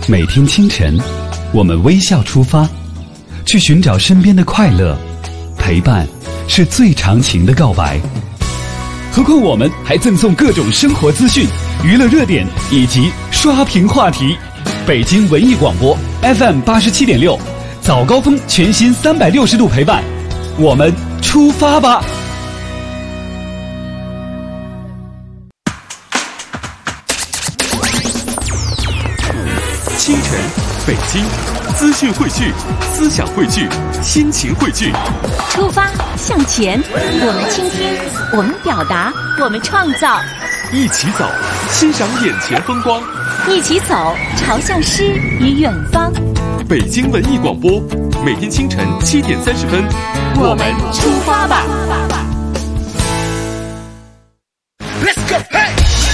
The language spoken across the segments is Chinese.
每天清晨，我们微笑出发，去寻找身边的快乐。陪伴是最长情的告白。何况我们还赠送各种生活资讯、娱乐热点以及刷屏话题。北京文艺广播 FM 87.6，早高峰全新360度陪伴，我们出发吧！ 清晨，北京，资讯汇聚，思想汇聚，心情汇聚。 出发向前，我们倾听，我们表达，我们创造。 一起走，欣赏眼前风光。 一起走，朝向诗与远方。 北京文艺广播，每天清晨7点30分， 我们出发吧。 Let's go, hey!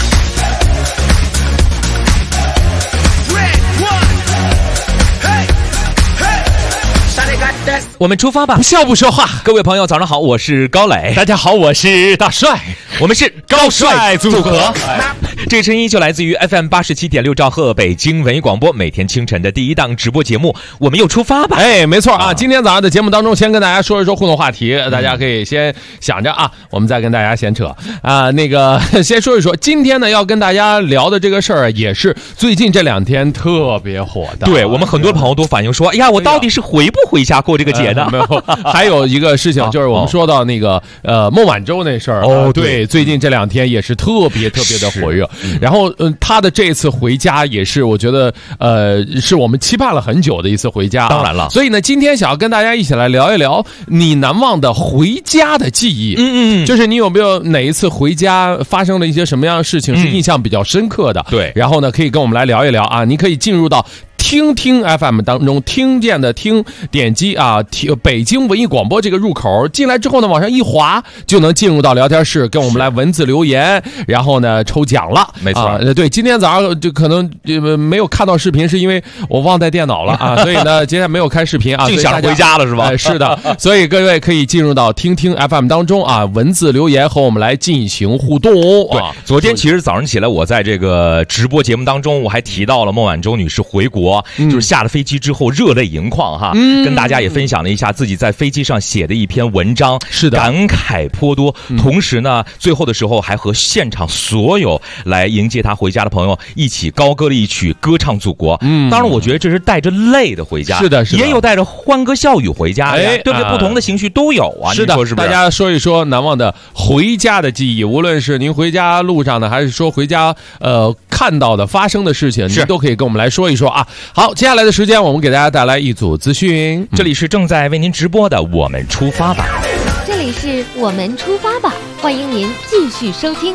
Red one, hey, hey, 我们出发吧！ 不笑不说话。 各位朋友，早上好，我是高磊。 大家好，我是大帅。 我们是高帅组合。 这个声音就来自于 FM 87.6兆赫北京文艺广播，每天清晨的第一档直播节目，我们又出发吧。 哎，没错啊！今天早上的节目当中，先跟大家说一说互动话题，大家可以先想着啊，我们再跟大家闲扯啊。先说一说，今天呢要跟大家聊的这个事儿，也是最近这2天特别火的。 对，我们很多朋友都反映说，哎呀，我到底是回不回家过这个节呢？ 没有。还有一个事情就是我们说到那个孟晚舟那事儿。对，最近这2天也是特别的火热。然后他的这次回家也是我觉得是我们期盼了很久的一次回家。 当然了， 所以呢，今天想要跟大家一起来聊一聊你难忘的回家的记忆。就是你有没有哪一次回家发生了一些什么样的事情是印象比较深刻的？ 对， 然后呢，可以跟我们来聊一聊啊。你可以进入到听听 FM 当中，听见的听，点击啊北京文艺广播这个入口进来之后呢，往上一滑就能进入到聊天室，跟我们来文字留言，然后呢抽奖了。 没错， 对，今天早上就可能没有看到视频，是因为我忘带电脑了啊，所以呢今天没有开视频啊， 净想回家了是吧？ 是的，所以各位可以进入到听听 FM 当中啊，文字留言和我们来进行互动。 对，昨天其实早上起来，我在这个直播节目当中，我还提到了孟晚舟女士回国。就是下了飞机之后热泪盈眶哈，跟大家也分享了一下自己在飞机上写的一篇文章， 是的， 感慨颇多。同时呢，最后的时候还和现场所有来迎接他回家的朋友一起高歌了一曲《歌唱祖国》。当然我觉得这是带着泪的回家， 是的， 也有带着欢歌笑语回家，对不对？不同的情绪都有啊。 是的， 你说是不是？ 大家说一说难忘的回家的记忆，无论是您回家路上的，还是说回家看到的发生的事情，您都可以跟我们来说一说啊。好，接下来的时间我们给大家带来一组资讯。 这里是正在为您直播的我们出发吧， 这里是我们出发吧，欢迎您继续收听。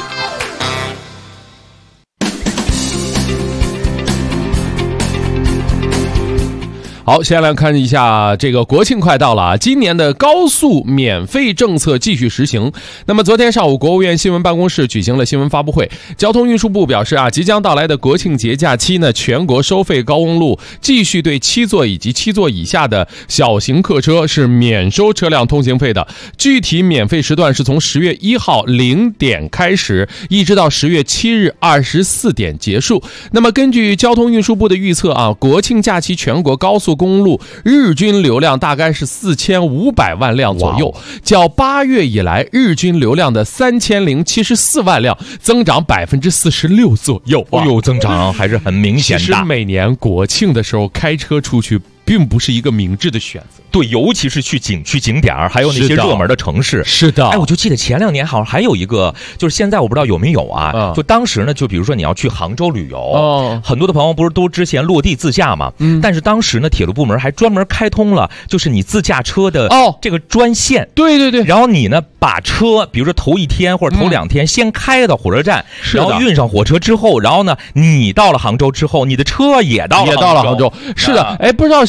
好，先来看一下这个国庆快到了啊，今年的高速免费政策继续实行。那么昨天上午，国务院新闻办公室举行了新闻发布会，交通运输部表示啊，即将到来的国庆节假期呢，全国收费高公路继续对7座以及7座以下的小型客车是免收车辆通行费的。具体免费时段是从10月1号0点开始，一直到10月7日24点结束。那么根据交通运输部的预测啊，国庆假期全国高速公路日均流量大概是4500万辆左右，较8月以来日均流量的3074万辆增长46%左右。 增长还是很明显的。 其实每年国庆的时候开车出去并不是一个明智的选择。 对，尤其是去景点还有那些热门的城市。 是的， 哎，我就记得前2年好像还有一个，就是现在我不知道有没有啊。就当时呢，就比如说你要去杭州旅游，很多的朋友不是都之前落地自驾嘛？但是当时呢，铁路部门还专门开通了，就是你自驾车的这个专线。 对对对。 然后你呢，把车，比如说头1天或者头2天，先开到火车站，然后运上火车之后，然后呢，你到了杭州之后，你的车也到了杭州。 是的，哎，不知道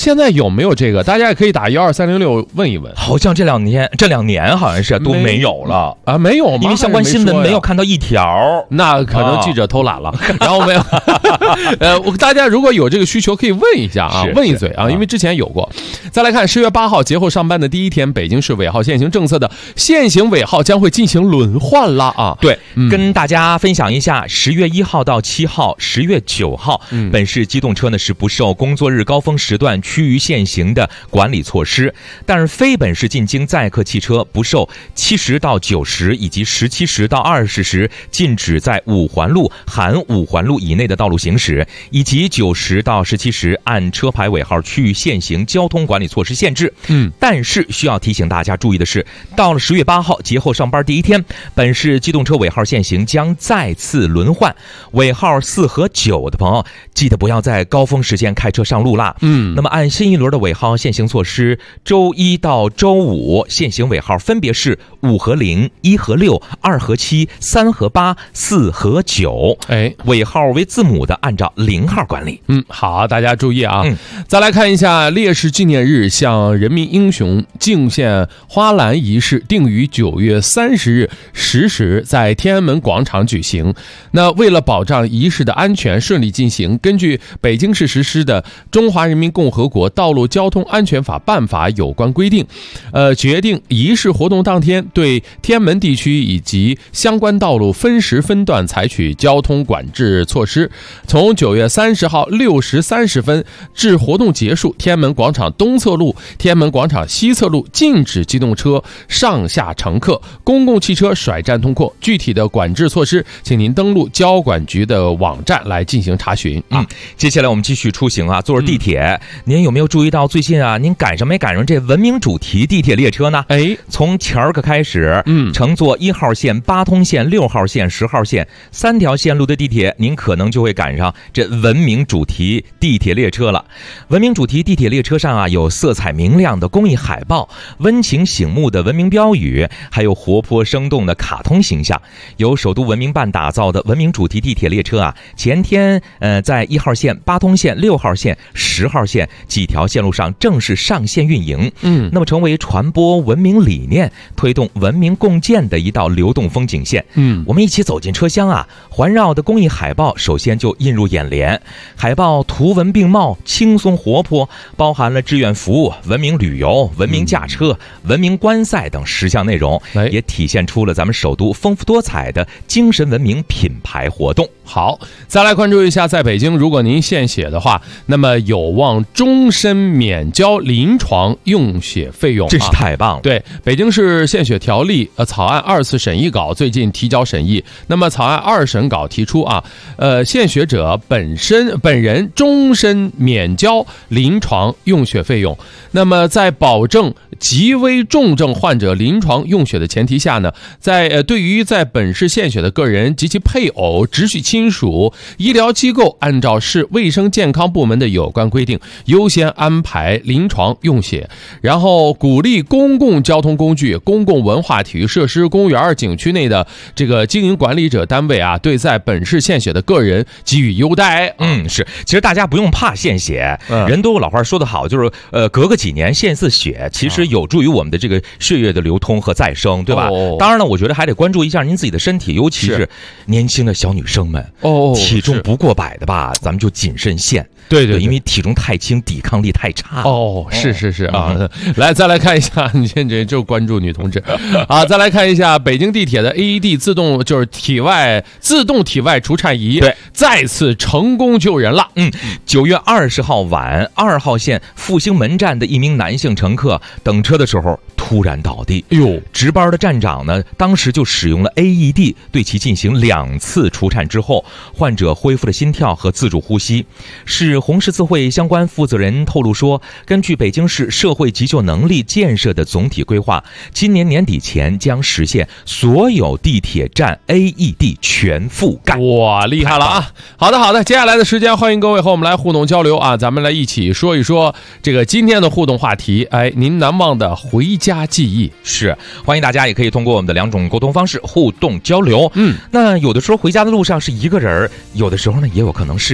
现在有没有这个？大家也可以打12306问一问。 好像这两年好像是都没有了啊，没有吗？ 因为相关新闻没有看到一条， 那可能记者偷懒了。然后没有，大家如果有这个需求可以问一下啊，问一嘴啊，因为之前有过。再来看10月8号节后上班的第一天，北京市尾号限行政策的限行尾号将会进行轮换了啊。 对，跟大家分享一下10月1号到7号10月9号本市机动车呢是不受工作日高峰时段区域限行的管理措施，但是非本市进京载客汽车不受70到9时以及17时到20时禁止在5环路含5环路以内的道路行驶，以及9时到17时按车牌尾号区域限行交通管理措施限制。但是需要提醒大家注意的是，到了10月8号节后上班第一天，本市机动车尾号限行将再次轮换，尾号4和9的朋友记得不要在高峰时间开车上路啦。那么按新一轮的尾号限行措施，周一到周五限行尾号分别是5和0、1和6、2和7、3和8、4和9。尾号为字母的按照0号管理。 好，大家注意啊。再来看一下烈士纪念日向人民英雄敬献花篮仪式定于9月30日10时在天安门广场举行。那为了保障仪式的安全顺利进行，根据北京市实施的《中华人民共和国道路交通安全法》办法有关规定，决定仪式活动当天对天安门地区以及相关道路分时分段采取交通管制措施。从9月30号6时30分至活动结束，天安门广场东侧路、天安门广场西侧路禁止机动车上下乘客，公共汽车甩站通过。具体的管制措施，请您登录交管局的网站来进行查询。 接下来我们继续出行啊，坐着地铁，您有没有注意到最近啊，您赶上没赶上这文明主题地铁列车呢？从前儿个开始，乘坐1号线、8通线、6号线、10号线3条线路的地铁，您可能就会赶上这文明主题地铁列车了。文明主题地铁列车上啊，有色彩明亮的公益海报、温情醒目的文明标语，还有活泼生动的卡通形象。由首都文明办打造的文明主题地铁列车啊，前天在1号线、8通线、6号线、10号线几条线路上正式上线运营。那么成为传播文明理念、推动文明共建的一道流动风景线。我们一起走进车厢啊，环绕的公益海报首先就映入眼帘。海报图文并茂，轻松活泼，包含了志愿服务、文明旅游、文明驾车、文明观赛等10项内容，也体现出了咱们首都丰富多彩的精神文明品牌活动。 好，再来关注一下，在北京，如果您献血的话，那么有望终身免交临床用血费用， 真是太棒了。 对，北京市献血条例草案2次审议稿最近提交审议。那么草案2审稿提出啊，献血者本人终身免交临床用血费用。那么在保证极危重症患者临床用血的前提下呢，对于在本市献血的个人及其配偶、直系亲属、医疗机构，按照市卫生健康部门的有关规定，优先安排临床用血。然后鼓励公共交通工具、公共文化体育设施、公园、景区内的这个经营管理者单位啊，对在本市献血的个人给予优待。 是，其实大家不用怕献血，人都老话说得好，就是隔个几年献一次血，其实有助于我们的这个血液的流通和再生，对吧？当然了，我觉得还得关注一下您自己的身体，尤其是年轻的小女生们，体重不过100的吧，咱们就谨慎献。对，因为体重太轻，抵抗力太差。 是啊。来，再来看一下，你现在就关注女同志啊。再来看一下北京地铁的 AED 自动体外除颤仪，对，再次成功救人了。 9月20号晚，2号线复兴门站的一名男性乘客等车的时候突然倒地。值班的站长呢，当时就使用了 AED 对其进行2次除颤之后，患者恢复了心跳和自主呼吸。市红十字会相关负责人透露说，根据北京市社会急救能力建设的总体规划，今年年底前将实现所有地铁站 AED 全覆盖。 哇，厉害了啊！好的，接下来的时间，欢迎各位和我们来互动交流啊，咱们来一起说一说这个今天的互动话题。您难忘的回家记忆。 是，欢迎大家也可以通过我们的2种沟通方式互动交流。那有的时候回家的路上是一个人，有的时候呢也有可能是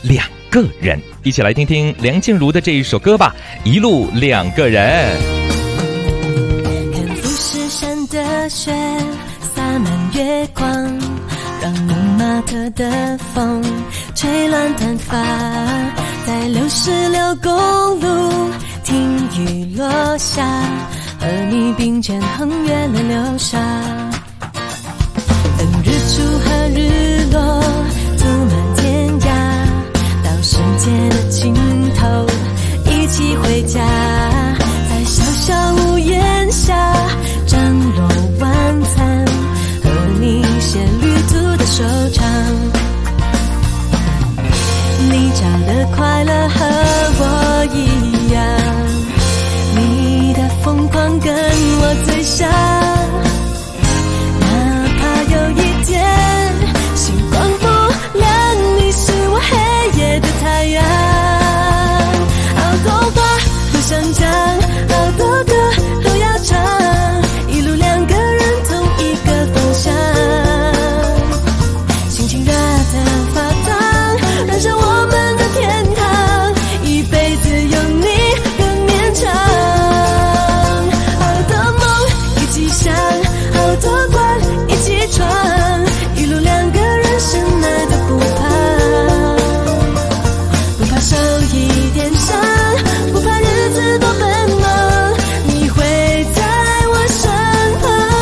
两个人。一起来听听梁静茹的这一首歌吧，一路两个人。 看富士山的雪洒满月光，让蒙马特的风吹乱短发，在66公路听雨落下，和你并肩横越了流沙，等日出和日落涂满天涯，到世界的尽头一起回家，在小小屋檐下张罗晚餐，和你写旅途的收场。你找的快乐和我一样，你的疯狂跟我最像，哪怕有一天星光不亮，你是我黑夜的太阳。好多话都想讲，好多歌都要唱，一路两个人同一个方向，心情热得发烫，燃烧我们的天堂，一辈子有你更绵长。好多梦一起想，好多关一起闯，一路两个人什么都不怕，不怕受一点伤，不怕日子多奔忙，你会在我身旁。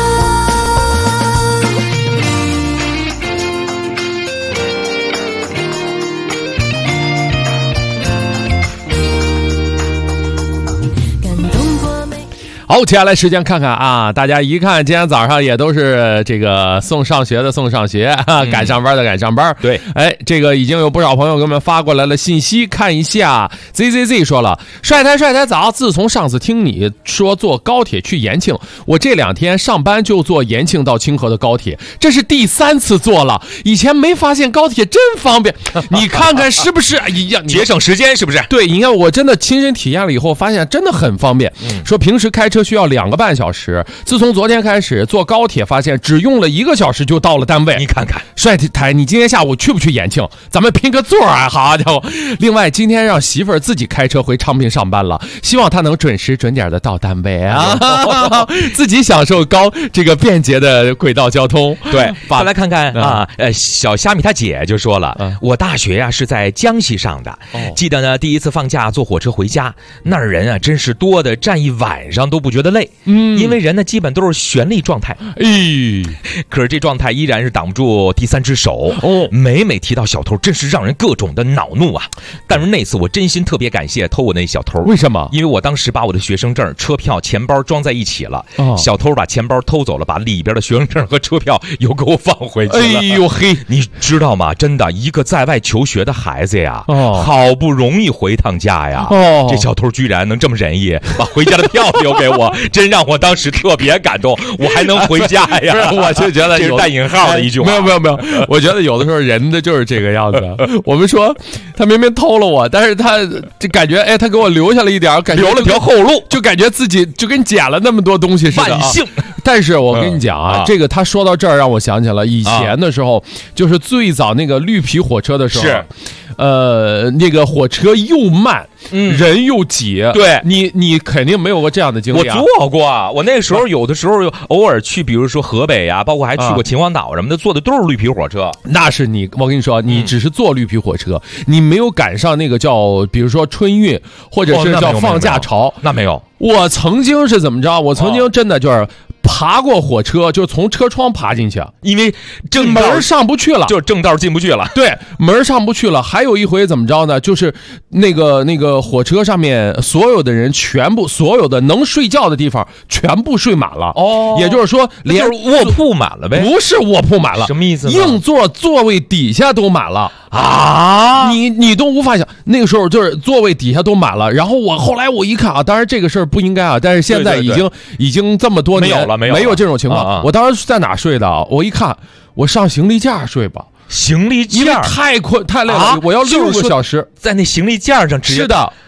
感动过每好，接下来时间看看啊，大家一看今天早上也都是这个送上学的送上学，赶上班的赶上班。 对， 哎，这个已经有不少朋友给我们发过来了信息，看一下。ZZZ 说了，帅台早，自从上次听你说坐高铁去延庆，我这2天上班就坐延庆到清河的高铁，这是第3次坐了，以前没发现高铁真方便，你看看是不是？哎呀， 节省时间是不是？ 对，你看我真的亲身体验了以后，发现真的很方便。说平时开车需要2个半小时，自从昨天开始坐高铁，发现只用了1个小时就到了单位。 你看看， 帅台，你今天下午去不去延庆？咱们拼个座啊！好家伙！另外，今天让媳妇儿自己开车回昌平上班了，希望她能准时准点的到单位啊，自己享受这个便捷的轨道交通。 对，再来看看啊，小虾米他姐就说了，我大学呀是在江西上的，记得呢第一次放假坐火车回家，那儿人啊真是多的，站一晚上都不觉得累，因为人呢基本都是悬立状态，可是这状态依然是挡不住第3只手，每提到小偷，真是让人各种的恼怒啊！但是那次我真心特别感谢偷我那小偷， 为什么？ 因为我当时把我的学生证、车票、钱包装在一起了，小偷把钱包偷走了，把里边的学生证和车票又给我放回去了。 哎呦嘿， 你知道吗？真的，一个在外求学的孩子呀，好不容易回趟家呀，这小偷居然能这么仁义，把回家的票留给我，真让我当时特别感动。我还能回家呀？ 我就觉得这是带引号的一句话。 没有，我觉得有的时候人的就是这个样子。我们说他明明偷了我，但是他就感觉他给我留下了一点，感觉留了条后路， 就感觉自己就跟捡了那么多东西似的。 万幸。 但是我跟你讲啊，这个他说到这儿让我想起了以前的时候，就是最早那个绿皮火车的时候， 是， 那个火车又慢，人又挤， 对， 你肯定没有过这样的经历啊。 我坐过啊，我那个时候有的时候偶尔去，比如说河北啊，包括还去过秦皇岛什么的，坐的都是绿皮火车。 那是你，我跟你说，你只是坐绿皮火车，你没有赶上那个叫，比如说春运或者是叫放假潮， 那没有。 我曾经是怎么着？我曾经真的就是爬过火车，就从车窗爬进去， 因为门上不去了， 就是正道进不去了。 对，门上不去了。还有一回怎么着呢？就是那个火车上面所有的人所有的能睡觉的地方全部睡满了。也就是说连卧铺满了呗？ 不是卧铺满了， 什么意思呢？ 硬座位底下都满了啊！ 你都无法想，那个时候就是座位底下都满了。然后后来我一看啊，当然这个事儿不应该啊，但是现在已经这么多年没有这种情况。我当时在哪睡的？我一看，我上行李架睡吧。 行李架， 因为太累了，我要6个小时在那行李架上直接。 是的，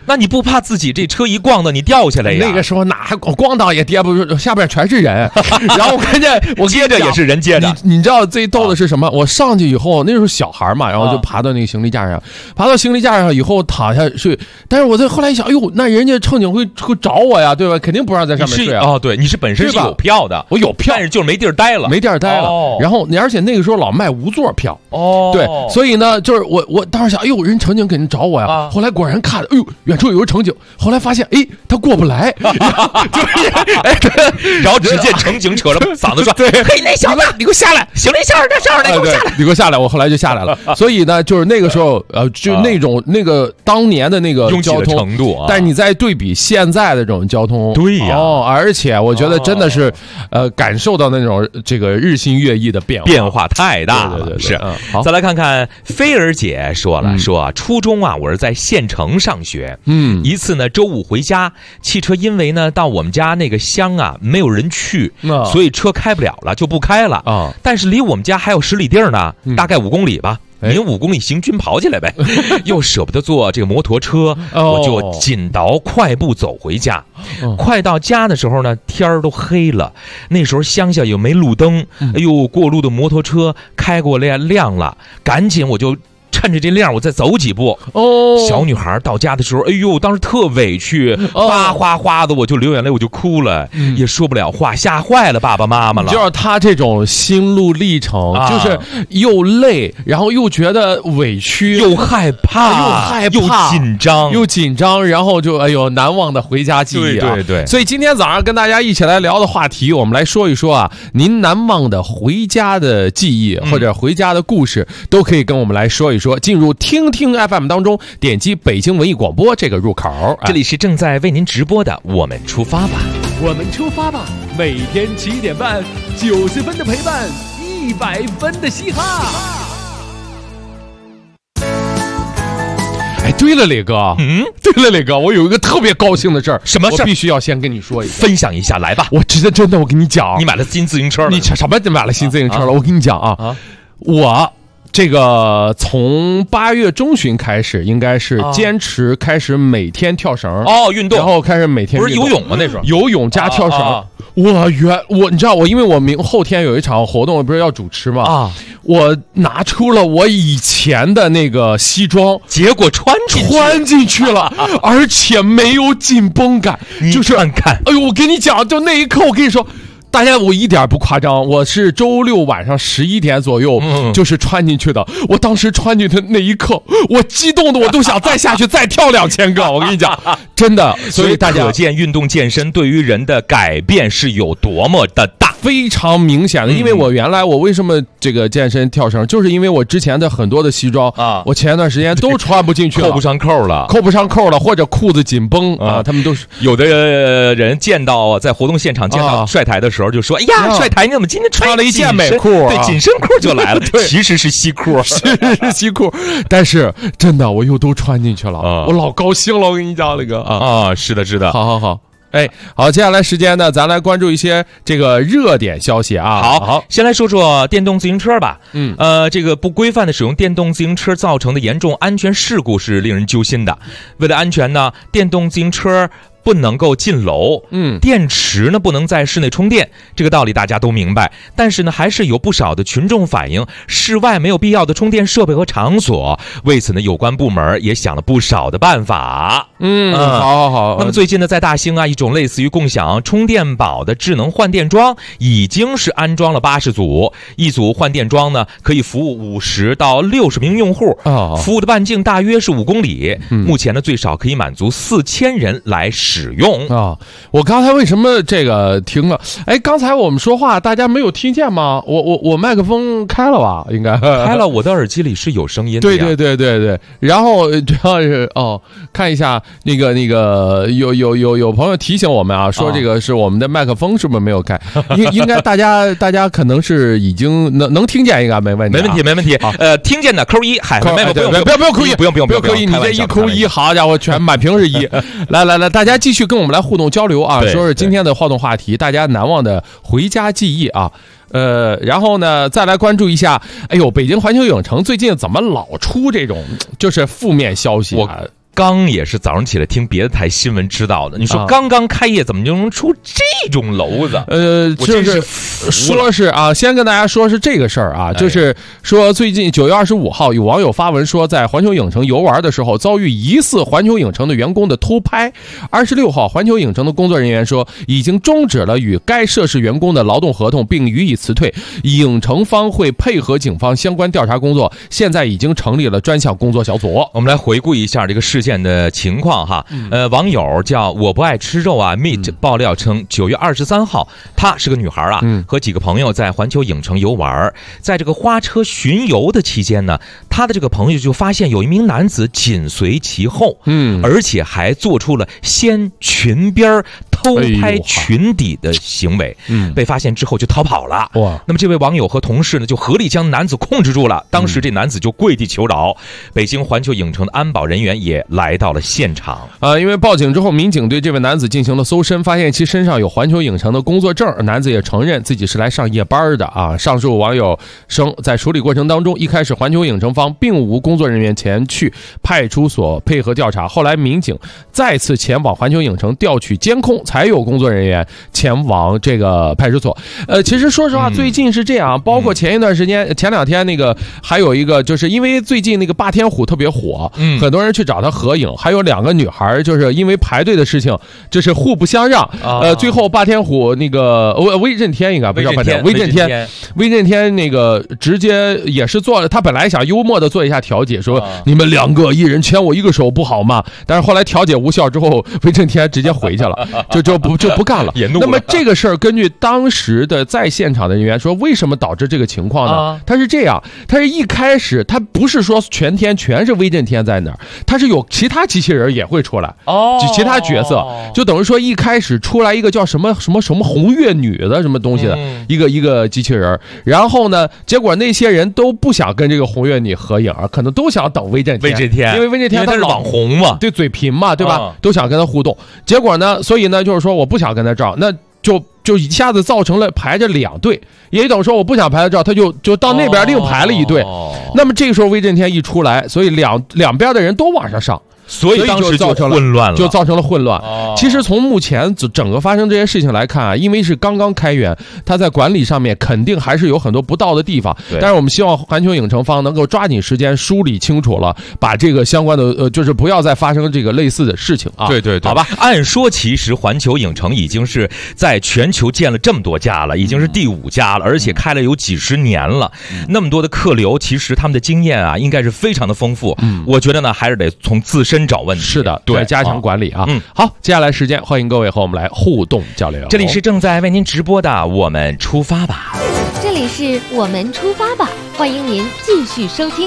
那你不怕自己这车一咣的你掉下来呀？ 那个时候哪还咣当也跌不住，下边全是人。然后关键我接着也是人接着。 你知道最逗的是什么？我上去以后，那时候小孩嘛，然后就爬到那个行李架上，爬到行李架上以后躺下睡。但是我后来一想，哎呦，那人家乘警会找我呀，对吧？肯定不让在上面睡啊。 哦，对，你是本身是有票的， 我有票， 但是就是没地儿待了， 然后而且那个时候老卖无座票。对，所以呢，就是我当时想，哎呦，人乘警肯定找我呀。后来果然看，哎呦，远处有个乘警。后来发现，哎，他过不来， 然后只见乘警扯着嗓子说：“对，嘿，那小子，你给我下来，行李箱上来，给我下来， 你给我下来。”我后来就下来了。所以呢，就是那个时候，就那个当年的那个交通程度啊， 但是你再对比现在的这种交通， 对呀， 而且我觉得真的是，感受到那种这个日新月异的变化太大了。 对， 是。再来看看菲儿姐说了，说初中啊，我是在县城上学，一次呢周五回家，汽车因为呢到我们家那个乡啊没有人去，所以车开不了了，就不开了啊。但是离我们家还有10里地呢，大概5公里吧。您5公里行军跑起来呗，又舍不得坐这个摩托车，我就紧倒快步走回家。快到家的时候呢，天儿都黑了，那时候乡下又没路灯，哎呦，过路的摩托车开过来亮了，赶紧我就趁着这亮，我再走几步。小女孩到家的时候，哎呦，当时特委屈，哗的，我就流眼泪，我就哭了，也说不了话，吓坏了爸爸妈妈了。 就是她这种心路历程，就是又累，然后又觉得委屈， 又害怕，又紧张， 然后就哎呦难忘的回家记忆啊。 对。 所以今天早上跟大家一起来聊的话题，我们来说一说啊，您难忘的回家的记忆或者回家的故事，都可以跟我们来说一说。进入听听 FM 当中，点击北京文艺广播这个入口， 这里是正在为您直播的我们出发吧， 我们出发吧，每天7点半，90分的陪伴，100分的嘻哈。 哎，对了，磊哥，对了，磊哥，我有一个特别高兴的事儿， 什么事儿？ 我必须要先跟你说一下， 分享一下，来吧。 我真的，我跟你讲， 你买了新自行车了？ 你什么买了新自行车了？我跟你讲啊，我。这个从8月中旬开始，应该是坚持开始每天跳绳运动， 然后开始每天不是游泳吗？那时候游泳加跳绳。你知道我因为我后天有一场活动，不是要主持吗？我拿出了我以前的那个西装， 结果穿进去了，而且没有紧绷感，就是看， 哎呦，我跟你讲，就那一刻，我跟你说。大家，我一点不夸张，我是周六晚上11点左右，就是穿进去的。我当时穿进去的那一刻，我激动的我都想再下去再跳2000个。我跟你讲，真的，所以大家可见运动健身对于人的改变是有多么的大， 非常明显的。因为我原来我为什么这个健身跳绳，就是因为我之前的很多的西装我前一段时间都穿不进去了， 扣不上扣了， 或者裤子紧绷他们都是有的人见到在活动现场见到帅台的时候。就说：“哎呀，帅台，你怎么今天穿了一件美裤？ 对，紧身裤就来了。其实是西裤， 是西裤。但是真的，我又都穿进去了，我老高兴了。我跟你讲，那个是的。 好。好，接下来时间呢，咱来关注一些这个热点消息啊。 好，先来说说电动自行车吧。这个不规范的使用电动自行车造成的严重安全事故是令人揪心的。为了安全呢，电动自行车不能够进楼，电池呢不能在室内充电，这个道理大家都明白。但是呢，还是有不少的群众反映，室外没有必要的充电设备和场所。为此呢，有关部门也想了不少的办法。 好。 那么最近呢，在大兴啊，一种类似于共享充电宝的智能换电桩，已经是安装了80组，一组换电桩呢可以服务50到60名用户，服务的半径大约是5公里。目前呢，最少可以满足4000人来使用我刚才为什么这个停了？哎，刚才我们说话大家没有听见吗？我麦克风开了吧？应该开了，我的耳机里是有声音的。 对。然后主要是看一下那个有朋友提醒我们啊，说这个是我们的麦克风是不是没有开？应该大家可能是已经能听见，应该没问题。 没问题。听见的扣1，海麦克风不用扣1， 不用扣1，你这一扣1，好家伙，全满屏是1。来，大家继续跟我们来互动交流啊，说是今天的互动话题，大家难忘的回家记忆啊。然后呢，再来关注一下，哎呦，北京环球影城最近怎么老出这种就是负面消息刚也是早上起来听别的台新闻知道的。你说刚刚开业，怎么就能出这种楼子？ 我真是说是啊，先跟大家说是这个事儿啊，就是说最近9月25号，有网友发文说，在环球影城游玩的时候遭遇疑似环球影城的员工的偷拍。26号，环球影城的工作人员说，已经终止了与该涉事员工的劳动合同，并予以辞退。影城方会配合警方相关调查工作，现在已经成立了专项工作小组。 我们来回顾一下这个事件的情况哈。网友叫我不爱吃肉啊 Meat 爆料称，9月23号，她是个女孩啊，和几个朋友在环球影城游玩，在这个花车巡游的期间呢，她的这个朋友就发现有一名男子紧随其后，而且还做出了掀裙边偷拍裙底的行为，被发现之后就逃跑了。那么这位网友和同事呢，就合力将男子控制住了。当时这男子就跪地求饶，北京环球影城的安保人员也来到了现场。 因为报警之后，民警对这位男子进行了搜身，发现其身上有环球影城的工作证。男子也承认自己是来上夜班的啊。上述网友称，在处理过程当中，一开始环球影城方并无工作人员前去派出所配合调查，后来民警再次前往环球影城调取监控，才有工作人员前往这个派出所。其实说实话，最近是这样，包括前一段时间、前2天那个还有一个，就是因为最近那个霸天虎特别火，很多人去找他合影，还有2个女孩就是因为排队的事情，就是互不相让。最后霸天虎那个威震天应该不是霸天，威震天那个直接也是做了，他本来想幽默的做一下调解，说你们2个一人牵我1个手不好吗？但是后来调解无效之后，威震天直接回去了，就不干了。那么这个事儿，根据当时的在现场的人员说，为什么导致这个情况呢？他是这样，他是一开始他不是说全是威震天在那儿，他是有其他机器人也会出来，其他角色，就等于说一开始出来一个叫什么红月女的什么东西的一个机器人，然后呢，结果那些人都不想跟这个红月女合影，可能都想等威震天，因为威震天他是网红嘛， 对，嘴贫嘛，对吧？都想跟他互动，结果呢，所以呢，就是说我不想跟他照，那就一下子造成了排着2队，也等于说我不想拍他照，他就到那边另排了1队。那么这个时候威震天一出来，所以两边的人都往上上。 所以当时就混乱了， 就造成了混乱。其实从目前整个发生这些事情来看啊，因为是刚刚开园，它在管理上面肯定还是有很多不到的地方。但是我们希望环球影城方能够抓紧时间梳理清楚了，把这个相关的就是不要再发生这个类似的事情啊。 对，好吧。按说其实环球影城已经是在全球建了这么多家了，已经是第5家了，而且开了有几十年了，那么多的客流，其实他们的经验啊，应该是非常的丰富。我觉得呢，还是得从自身找问题。 是的，对，加强管理啊。好，接下来时间欢迎各位和我们来互动交流。 这里是正在为您直播的我们出发吧， 这里是我们出发吧，欢迎您继续收听。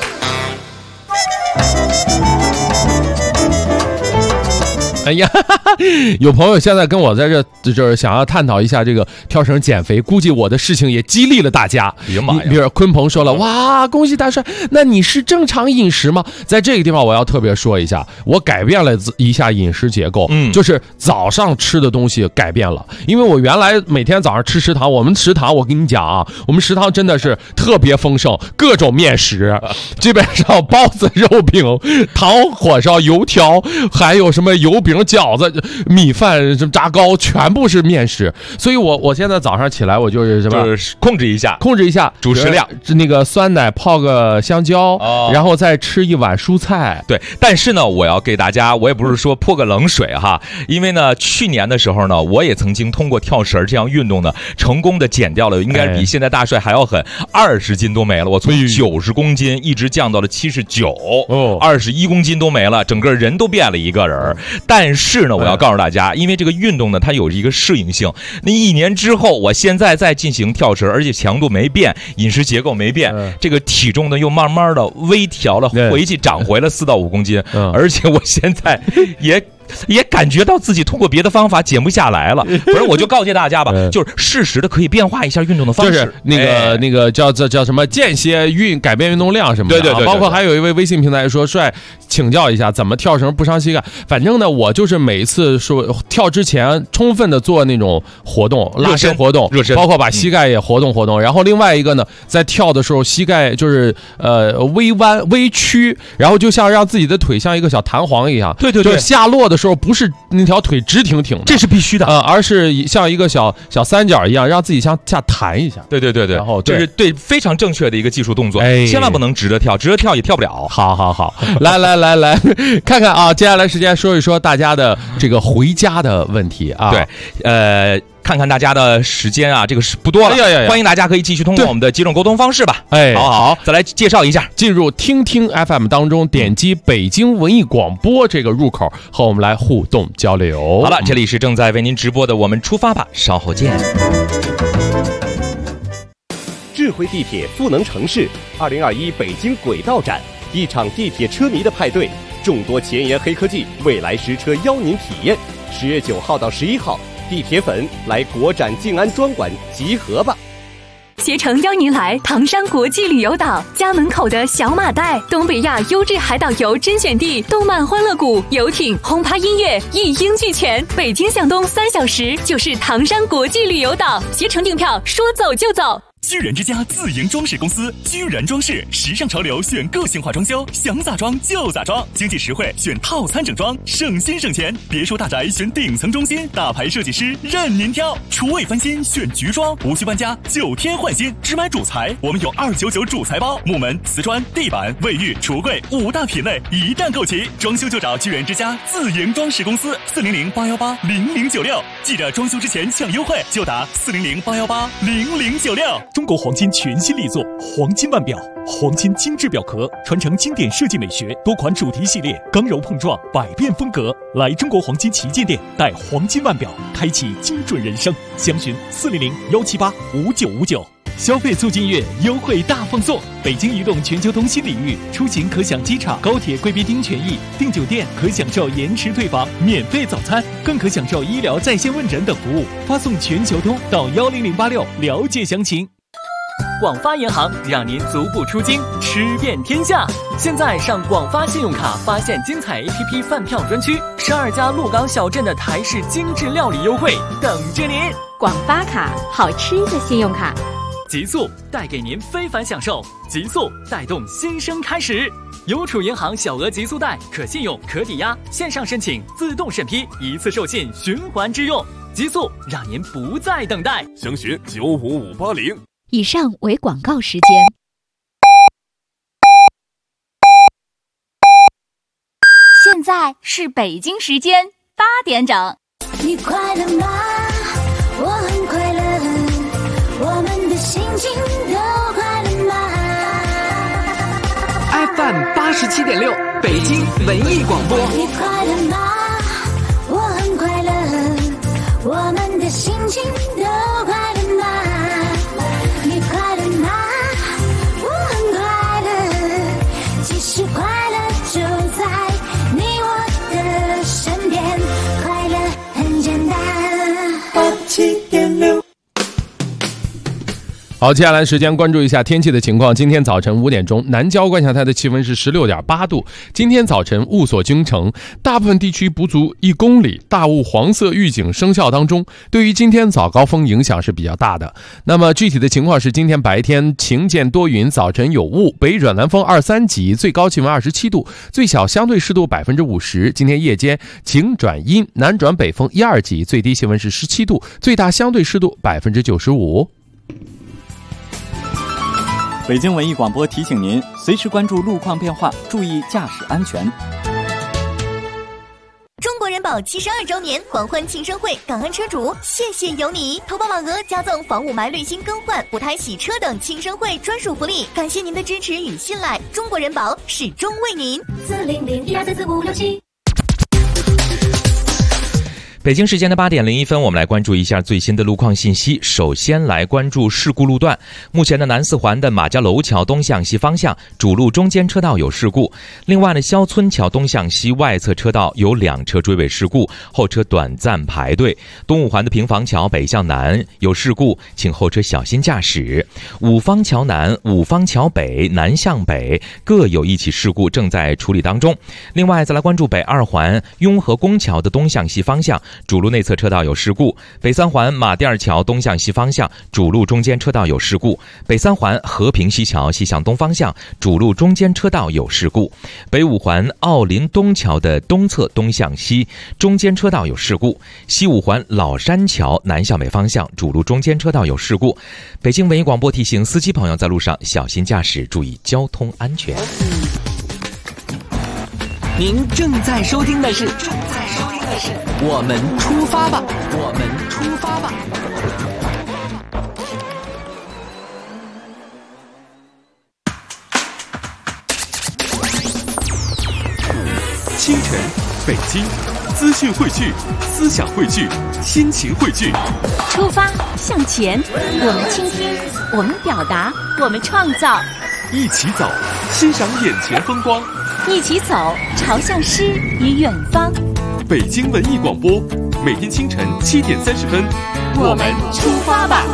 哎呀，有朋友现在跟我在这就是想要探讨一下这个跳绳减肥，估计我的事情也激励了大家。比如鲲鹏说了，哇，恭喜大帅，那你是正常饮食吗？在这个地方我要特别说一下，我改变了一下饮食结构，就是早上吃的东西改变了。因为我原来每天早上吃食堂，我们食堂我跟你讲啊，我们食堂真的是特别丰盛，各种面食，基本上包子、肉饼、糖火烧、油条，还有什么油饼、饺子、米饭、什么炸糕，全部是面食。所以我现在早上起来，我就是什么， 就是控制一下主食量， 那个酸奶泡个香蕉，然后再吃一碗蔬菜。 对，但是呢，我要给大家，我也不是说泼个冷水哈，因为呢，去年的时候呢，我也曾经通过跳绳这样运动呢，成功的减掉了，应该比现在大帅还要狠，20斤都没了。我从90公斤一直降到了79，21公斤都没了，整个人都变了一个人。但是呢，我要告诉大家，因为这个运动呢，它有一个适应性。那1年之后，我现在再进行跳绳，而且强度没变，饮食结构没变，这个体重呢又慢慢的微调了，回去长回了4到5公斤，而且我现在也也感觉到自己通过别的方法减不下来了。不然我就告诫大家吧，就是适时的可以变化一下运动的方式， 就是那个叫什么间歇改变运动量什么的。 对， 包括还有一位微信平台说，帅请教一下怎么跳绳不伤膝盖。反正呢，我就是每一次说跳之前充分的做那种活动，拉伸活动， 热身， 包括把膝盖也活动活动。然后另外一个呢，在跳的时候膝盖就是微弯微曲，然后就像让自己的腿像一个小弹簧一样。 对， 就是下落的时候不是那条腿直挺挺的， 这是必须的而是像一个小三角一样，让自己向下弹一下。 对，然后这是对非常正确的一个技术动作，千万不能直着跳也跳不了。 好，来，看看啊，接下来时间说一说大家的这个回家的问题啊。 对，看看大家的时间啊，这个是不多了，欢迎大家可以继续通过我们的几种沟通方式吧。好，再来介绍一下， 进入听听 FM 当中，点击北京文艺广播这个入口，和我们来互动交流。 好了，这里是正在为您直播的我们出发吧，稍后见。 智慧地铁赋能城市2021北京轨道展，一场地铁车迷的派对，众多前沿黑科技，未来实车邀您体验。10月9号到11号，地铁粉来国展静安专馆集合吧！ 携程邀您来唐山国际旅游岛，家门口的小马代，东北亚优质海岛游甄选地，动漫欢乐谷、游艇、轰趴音乐一应俱全。北京向东3小时就是唐山国际旅游岛，携程订票说走就走。 居然之家自营装饰公司，居然装饰，时尚潮流选个性化装修，想咋装就咋装，经济实惠选套餐整装，省心省钱。别墅大宅选顶层中心，大牌设计师任您挑。厨卫翻新选菊装，无需搬家9天换新，只买主材，我们有299主材包，木门、瓷砖、地板、卫浴、橱柜5大品类一旦购齐，装修就找居然之家自营装饰公司，400-818-0096。记着装修之前抢优惠，就打400-818-0096。 中国黄金全新力作黄金腕表，黄金精致表壳，传承经典设计美学，多款主题系列，刚柔碰撞，百变风格。来中国黄金旗舰店，带黄金腕表，开启精准人生。详询400-178-5959。消费促进月优惠大放送，北京移动全球通新领域，出行可享机场、高铁贵宾厅权益，订酒店可享受延迟退房、免费早餐，更可享受医疗在线问诊等服务。发送全球通到10086了解详情。 广发银行让您足不出京，吃遍天下。现在上广发信用卡发现精彩 APP 饭票专区，12家鹿港小镇的台式精致料理优惠等着您。 广发卡，好吃的信用卡。 极速带给您非凡享受，极速带动新生开始。邮储银行小额极速贷，可信用可抵押，线上申请自动审批，一次授信循环支用。极速让您不再等待， 详询95580。 以上为广告时间。 现在是北京时间8点整。 你快乐吗？我很快乐，我们的心情都快乐吗 ？FM 87.6，北京文艺广播。 你快乐吗？我很快乐，我们的心情都快乐吗？你快乐吗？我很快乐，其实快乐就在你我的身边，快乐很简单。87.6。 好，接下来时间关注一下天气的情况。今天早晨5点钟，南郊观霞台的气温是16.8度。今天早晨雾锁京城，大部分地区不足1公里，大雾黄色预警生效当中，对于今天早高峰影响是比较大的。那么具体的情况是，今天白天晴见多云，早晨有雾，北转南风2、3级，最高气温27度，最小相对湿度50%。今天夜间晴转阴，南转北风1、2级，最低气温是17度，最大相对湿度95%。 北京文艺广播提醒您，随时关注路况变化，注意驾驶安全。 中国人保72周年狂欢庆生会，港安车主谢谢有你！投保满额加赠房雾霾滤芯更换、补胎洗车等庆生会专属福利，感谢您的支持与信赖，中国人保始终为您。 400-1234567。 北京时间的8点01分，我们来关注一下最新的路况信息。首先来关注事故路段，目前的南四环的马家楼桥东向西方向主路中间车道有事故。另外呢，肖村桥东向西外侧车道有2车追尾事故，后车短暂排队。东五环的平房桥北向南有事故，请后车小心驾驶。五方桥南、五方桥北南向北各有1起事故正在处理当中。另外再来关注北2环雍和宫桥的东向西方向主路内侧车道有事故，北3环马甸桥东向西方向主路中间车道有事故，北3环和平西桥西向东方向主路中间车道有事故，北5环奥林东桥的东侧东向西中间车道有事故，西5环老山桥南向北方向主路中间车道有事故。北京文艺广播提醒司机朋友在路上小心驾驶，注意交通安全。 您正在收听的是我们出发吧，我们出发吧。 清晨，北京，资讯汇聚，思想汇聚，心情汇聚。 出发向前，我们倾听，我们表达，我们创造。 一起走，欣赏眼前风光。 一起走，朝向诗与远方。 北京文艺广播，每天清晨7点30分， 我们出发吧。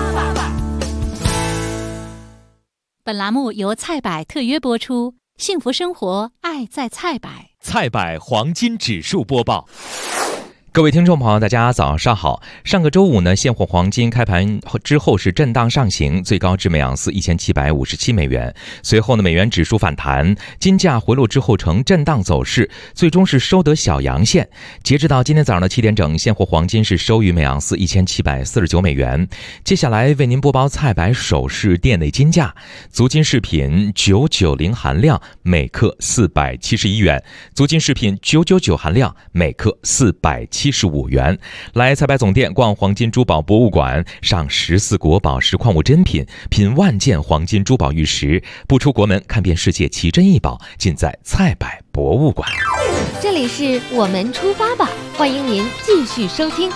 本栏目由菜百特约播出，幸福生活，爱在菜百。 菜百黄金指数播报。 各位听众朋友，大家早上好。上个周五呢，现货黄金开盘之后是震荡上行，最高至每盎司1757美元。随后呢，美元指数反弹，金价回落之后呈震荡走势，最终是收得小阳线。截止到今天早上的7点整，现货黄金是收于每盎司1749美元。接下来为您播报菜百首饰店内金价：足金饰品990含量每克471元，足金饰品999含量每克475元。来菜百总店逛黄金珠宝博物馆，赏14国宝石矿物珍品，品万件黄金珠宝玉石，不出国门看遍世界奇珍异宝，尽在菜百博物馆。 这里是我们出发吧，欢迎您继续收听。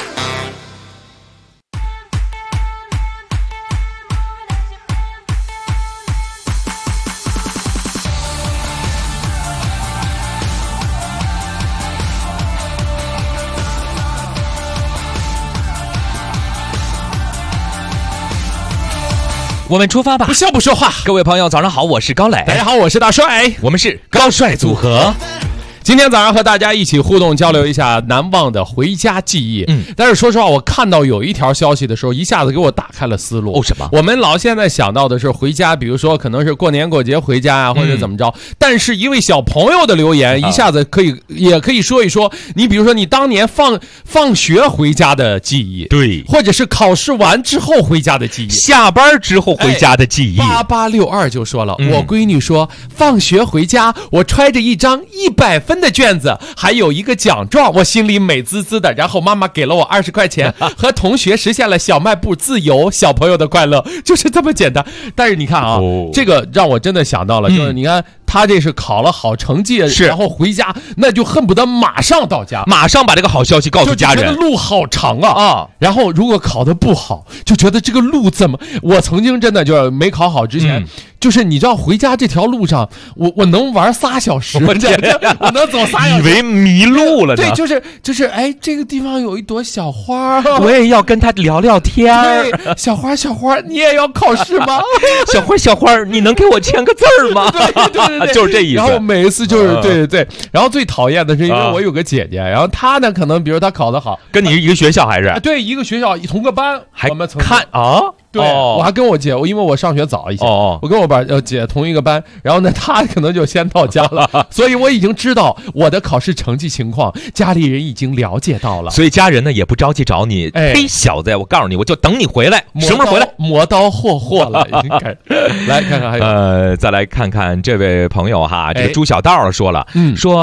我们出发吧， 不笑不说话。 各位朋友早上好，我是高磊。 大家好，我是大帅， 我们是高帅组合。 今天早上和大家一起互动交流一下难忘的回家记忆。但是说实话，我看到有一条消息的时候，一下子给我打开了思路。 什么？ 我们老现在想到的是回家，比如说可能是过年过节回家啊，或者怎么着。但是一位小朋友的留言，一下子也可以说一说。你比如说你当年放学回家的记忆， 对， 或者是考试完之后回家的记忆， 下班之后回家的记忆。 8862就说了，我闺女说放学回家，我揣着一张100分的卷子，还有一个奖状，我心里美滋滋的。然后妈妈给了我20块钱，和同学实现了小卖部自由。小朋友的快乐就是这么简单。但是你看啊，这个让我真的想到了，就是你看他这是考了好成绩，然后回家那就恨不得马上到家， 马上把这个好消息告诉家人。 就觉得路好长啊。然后如果考得不好，就觉得这个路怎么……我曾经真的就是没考好之前。就是你知道回家这条路上，我能玩3小时，我能走3小时， 以为迷路了呢。 对，就是哎，这个地方有一朵小花， 我也要跟他聊聊天。 对，小花，你也要考试吗？ 小花，你能给我签个字儿吗？ 对， 就是这意思。 然后每一次就是对。然后最讨厌的是，因为我有个姐姐，然后她呢，可能比如她考得好， 跟你一个学校还是？ 对，一个学校同个班，我们曾看啊。 对，我还跟我姐，因为我上学早一些，我跟我姐同一个班，然后呢，她可能就先到家了，所以我已经知道我的考试成绩情况，家里人已经了解到了， 所以家人呢也不着急找你。嘿，小子，我告诉你，我就等你回来，什么时候回来？ 磨刀霍霍了，已经开始。来看看还有， 再来看看这位朋友哈，这个朱小道说了，说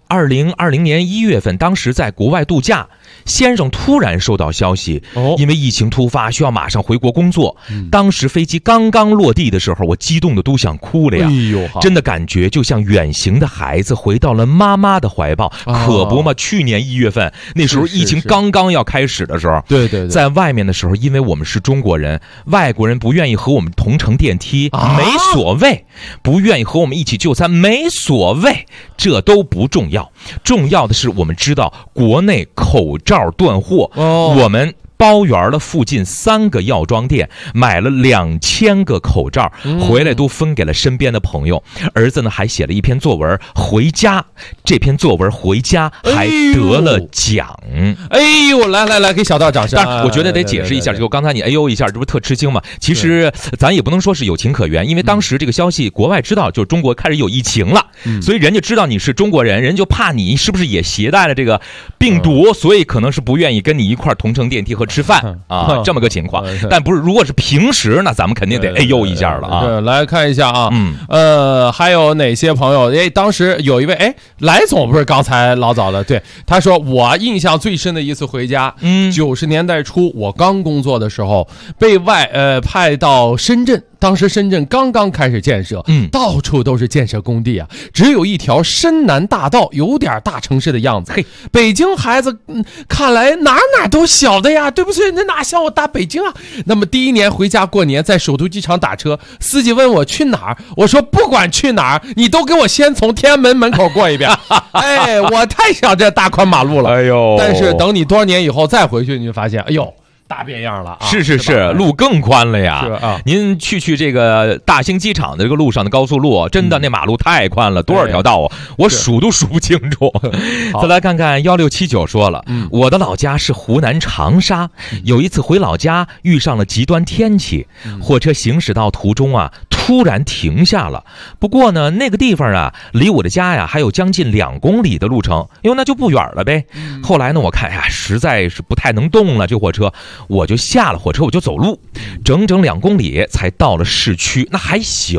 2020年1月份，当时在国外度假，先生突然收到消息，因为疫情突发，需要马上回国工作。当时飞机刚刚落地的时候，我激动的都想哭了呀！真的感觉就像远行的孩子回到了妈妈的怀抱。可不嘛，去年1月份那时候疫情刚刚要开始的时候， 对对对， 在外面的时候，因为我们是中国人，外国人不愿意和我们同乘电梯，没所谓；不愿意和我们一起就餐，没所谓，这都不重要。重要的是，我们知道国内口罩断货，我们包圆了附近3个药妆店，买了2000个口罩，回来都分给了身边的朋友。儿子呢还写了一篇作文回家，这篇作文回家还得了奖。 哎呦，来，给小道掌声。 但我觉得得解释一下，就刚才你哎呦一下，这不特吃惊吗？其实咱也不能说是有情可原，因为当时这个消息国外知道，就是中国开始有疫情了，所以人家知道你是中国人，人就怕你是不是也携带了这个病毒，所以可能是不愿意跟你一块同乘电梯和吃饭啊，这么个情况。但不是，如果是平时，那咱们肯定得哎呦一下了啊。 对，来看一下啊，还有哪些朋友？当时有一位来总不是刚才老早的，对，他说我印象最深的一次回家，90年代初我刚工作的时候，被派到深圳。当时深圳刚刚开始建设，到处都是建设工地啊，只有一条深南大道，有点大城市的样子。北京孩子看来哪都小的呀，对不对？那哪像我大北京啊？那么第一年回家过年，在首都机场打车，司机问我去哪儿，我说不管去哪儿，你都给我先从天安门门口过一遍。哎，我太想这大宽马路了。哎呦！但是等你多少年以后再回去，你就发现，哎呦。大变样了啊！ 是，路更宽了呀！ 是啊， 您去这个大兴机场的这个路上的高速路，真的那马路太宽了，多少条道啊？我数都数不清楚。再来看看1679说了，我的老家是湖南长沙，有一次回老家遇上了极端天气，火车行驶到途中啊，突然停下了。不过呢，那个地方啊，离我的家呀还有将近2公里的路程，因为那就不远了呗。后来呢，我看呀，实在是不太能动了，这火车。我就下了火车，我就走路，整整2公里才到了市区，那还行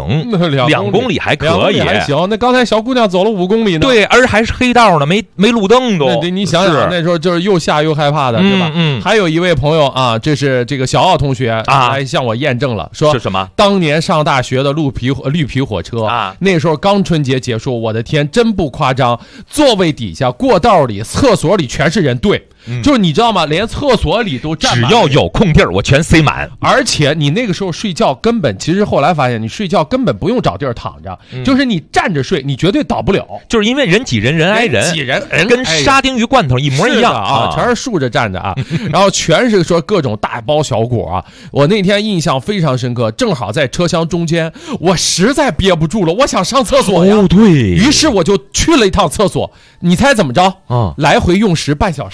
，2公里还可以， 还行。那刚才小姑娘走了5公里呢， 对，而还是黑道呢，没路灯都。 你想想，那时候就是又吓又害怕的，对吧？还有一位朋友啊，这是这个小奥同学啊，来向我验证了，说是什么？ 当年上大学的绿皮火车啊，那时候刚春节结束，我的天，真不夸张，座位底下、过道里、厕所里全是人，对。就是你知道吗？连厕所里都站满， 只要有空地儿，我全塞满。 而且你那个时候睡觉根本，其实后来发现，你睡觉根本不用找地儿躺着，就是你站着睡，你绝对倒不了。 就是因为人挤人，人挨人， 挤人， 跟沙丁鱼罐头一模一样啊，全是竖着站着啊，然后全是说各种大包小果啊。我那天印象非常深刻，正好在车厢中间，我实在憋不住了，我想上厕所呀。 哦，对于是我就去了一趟厕所，你猜怎么着？来回用时半小时。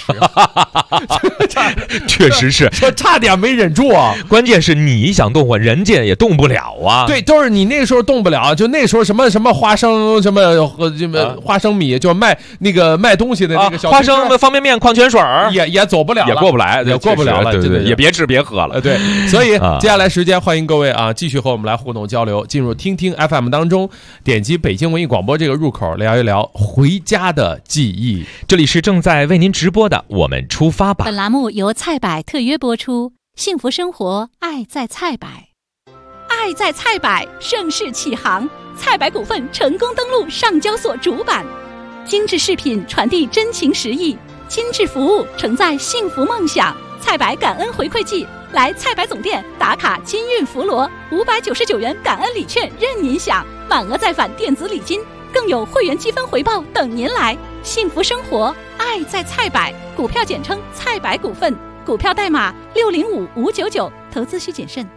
确实是， 说差点没忍住啊！ 关键是你想动活，人家也动不了啊。 对，都是你那时候动不了，就那时候什么花生花生米，就卖东西的那个小花生方便面、矿泉水也走不了了， 也过不来， 也过不了了， 对，也别吃别喝了。 对，所以接下来时间，欢迎各位啊，继续和我们来互动交流，进入听听 FM 当中，点击北京文艺广播这个入口，聊一聊回家的记忆。 这里是正在为您直播的我们出发吧。 本栏目由菜百特约播出，幸福生活，爱在菜百，爱在菜百盛世启航，菜百股份成功登陆上交所主板，精致饰品传递真情实意，精致服务承载幸福梦想。菜百感恩回馈季，来菜百总店打卡金运福罗，599元感恩礼券任您享，满额再返电子礼金，更有会员积分回报等您来。幸福生活，爱在菜百，股票简称菜百股份，股票代码605599，投资需谨慎。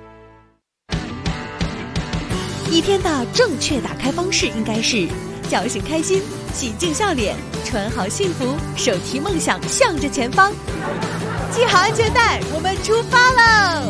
一天的正确打开方式应该是叫醒开心，洗净笑脸，穿好幸福，手提梦想向着前方，系好安全带，我们出发喽！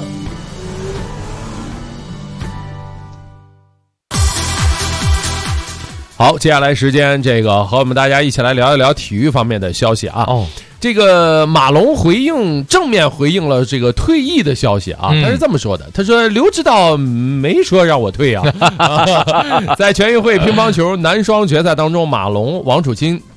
好，接下来时间和我们大家一起来聊一聊体育方面的消息啊。这个马龙正面回应了这个退役的消息啊，他是这么说的，他说刘指导没说让我退啊。在全运会乒乓球男双决赛当中，马龙、王楚钦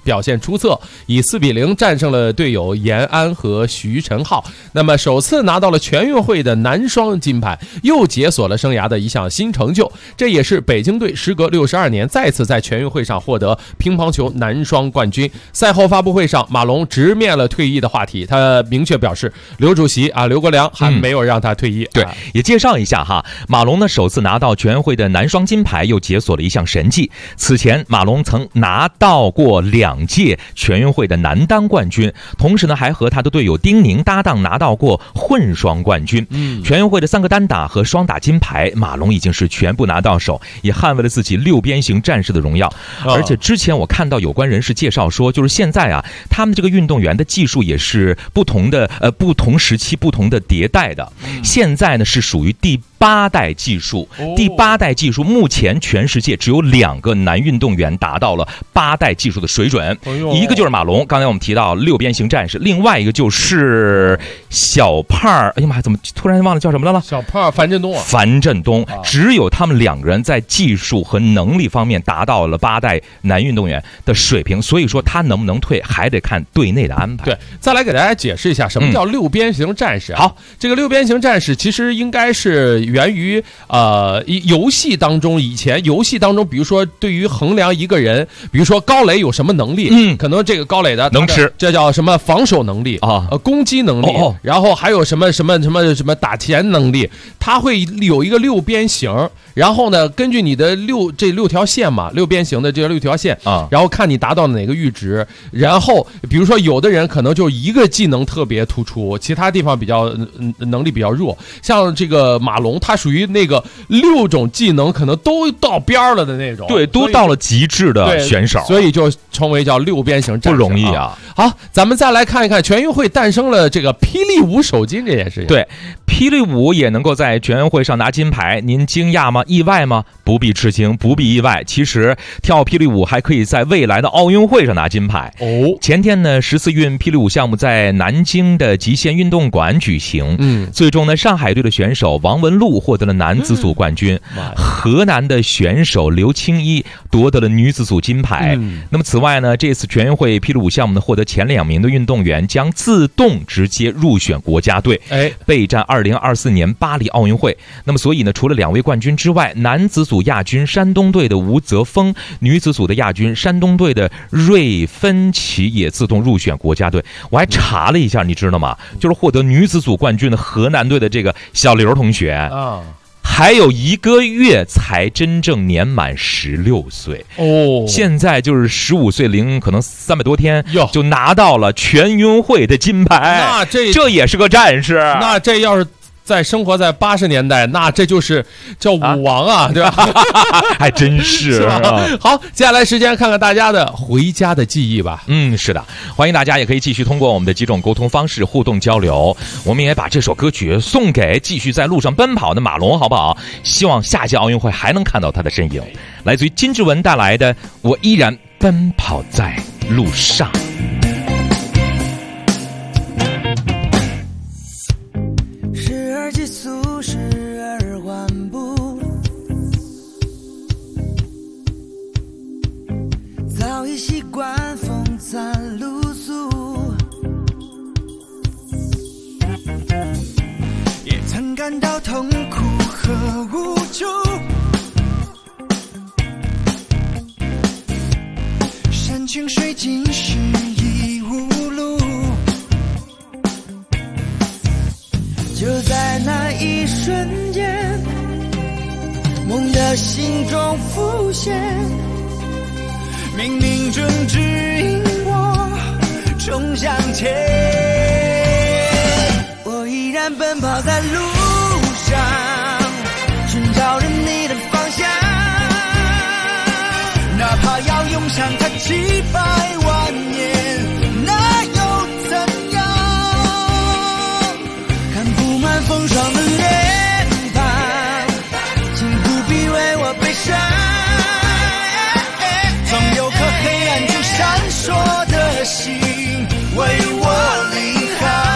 表现出色，以4-0战胜了队友延安和徐晨浩，那么首次拿到了全运会的男双金牌，又解锁了生涯的一项新成就。这也是北京队时隔62年再次在全运会上获得乒乓球男双冠军。赛后发布会上，马龙直面了退役的话题，他明确表示，刘主席刘国梁还没有让他退役。 对，也介绍一下哈，马龙呢首次拿到全运会的男双金牌，又解锁了一项神迹。此前马龙曾拿到过2届全运会的男单冠军，同时呢还和他的队友丁宁搭档拿到过混双冠军。全运会的3个单打和双打金牌，马龙已经是全部拿到手，也捍卫了自己6边形战士的荣耀。而且之前我看到有关人士介绍说，就是现在啊，他们这个运动员的技术也是不同的不同时期不同的迭代的。现在呢是属于第8代技术，第8代技术目前全世界只有2个男运动员达到了8代技术的水准，一个就是马龙，刚才我们提到6边形战士，另外一个就是小胖哎呀妈，怎么突然忘了叫什么了？ 小胖樊振东，只有他们2个人在技术和能力方面达到了8代男运动员的水平，所以说他能不能退还得看队内的安排。对，再来给大家解释一下什么叫6边形战士。好，这个6边形战士其实应该是源于游戏当中，以前游戏当中，比如说对于衡量一个人，比如说高磊有什么能力，可能这个高磊的能吃， 这叫什么防守能力啊，攻击能力，然后还有什么打钱能力，他会有一个6边形，然后呢，根据你的6条线嘛，6边形的这6条线啊，然后看你达到哪个阈值，然后比如说有的人可能就一个技能特别突出，其他地方比较能力比较弱，像这个马龙，他属于那个6种技能可能都到边了的那种， 对，都到了极致的选手， 所以就称为叫6边形战士， 不容易啊。 好，咱们再来看一看全运会诞生了这个霹雳舞手巾这件事情。 对，霹雳舞也能够在全运会上拿金牌，您惊讶吗？意外吗？不必吃惊，不必意外。其实跳霹雳舞还可以在未来的奥运会上拿金牌。前天呢，14运霹雳舞项目在南京的极限运动馆举行。最终呢，上海队的选手王文璐获得了男子组冠军，河南的选手刘青一夺得了女子组金牌。那么此外呢，这次全运会霹雳舞项目呢，获得前2名的运动员将自动直接入选国家队，备战2024年巴黎奥运会。那么所以呢，除了2位冠军之外，男子组亚军山东队的吴泽峰，女子组的亚军山东队的芮芬琪也自动入选国家队。我还查了一下，你知道吗？就是获得女子组冠军的河南队的这个小刘同学啊，还有1个月才真正年满16岁现在就是15岁零可能300多天就拿到了全运会的金牌， 那这也是个战士。 那这要是在生活在80年代，那这就是叫舞王啊，对吧？ 还真是好，接下来时间看看大家的回家的记忆吧。 是的，欢迎大家也可以继续通过我们的几种沟通方式互动交流。我们也把这首歌曲送给继续在路上奔跑的马龙，好不好？希望下届奥运会还能看到他的身影。来自于金志文带来的《我依然奔跑在路上》。 时而急速，时而缓步，早已习惯风餐露宿，也曾感到痛苦和无助，山穷水尽时已无路，就在那一瞬间，梦的心中浮现，冥冥中指引我冲向前。我依然奔跑在路上，寻找着你的方向，哪怕要涌向它几百万年，那又怎样？看布满风霜的脸庞，请不必为我悲伤，总有颗黑暗中闪烁的心为我领航。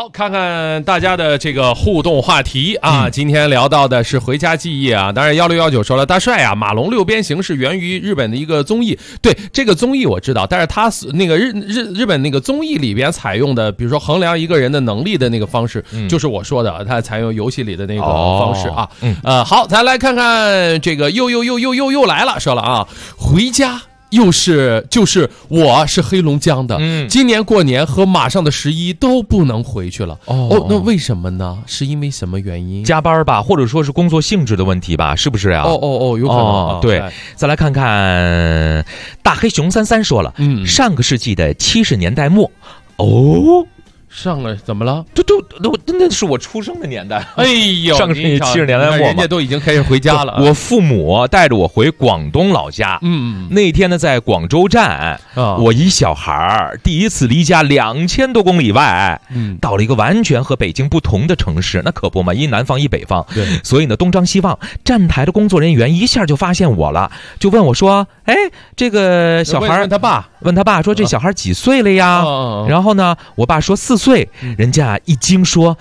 好，看看大家的这个互动话题啊。今天聊到的是回家记忆啊。当然1619说了，大帅啊，马龙六边形是源于日本的一个综艺。对，这个综艺我知道，但是他那个日本那个综艺里边采用的，比如说衡量一个人的能力的那个方式，就是我说的，他采用游戏里的那个方式啊。好，咱来看看这个又来了，说了啊，回家。就是我是黑龙江的，今年过年和马上的11都不能回去了。那为什么呢？是因为什么原因？ 加班吧，或者说是工作性质的问题吧，是不是啊？ 有可能。 对，再来看看大黑熊33说了，上个世纪的70年代末， 上了怎么了？ 那是我出生的年代。 哎呦， 上个世纪70年代末， 人家都已经开始回家了。 我父母带着我回广东老家。那天呢，在广州站，我一小孩第一次离家2000多公里外，到了一个完全和北京不同的城市。那可不嘛，一南方一北方。对，所以呢，东张西望，站台的工作人员一下就发现我了，就问我说：“哎，这个小孩问他爸说这小孩几岁了呀？”然后呢，我爸说4岁，人家一惊说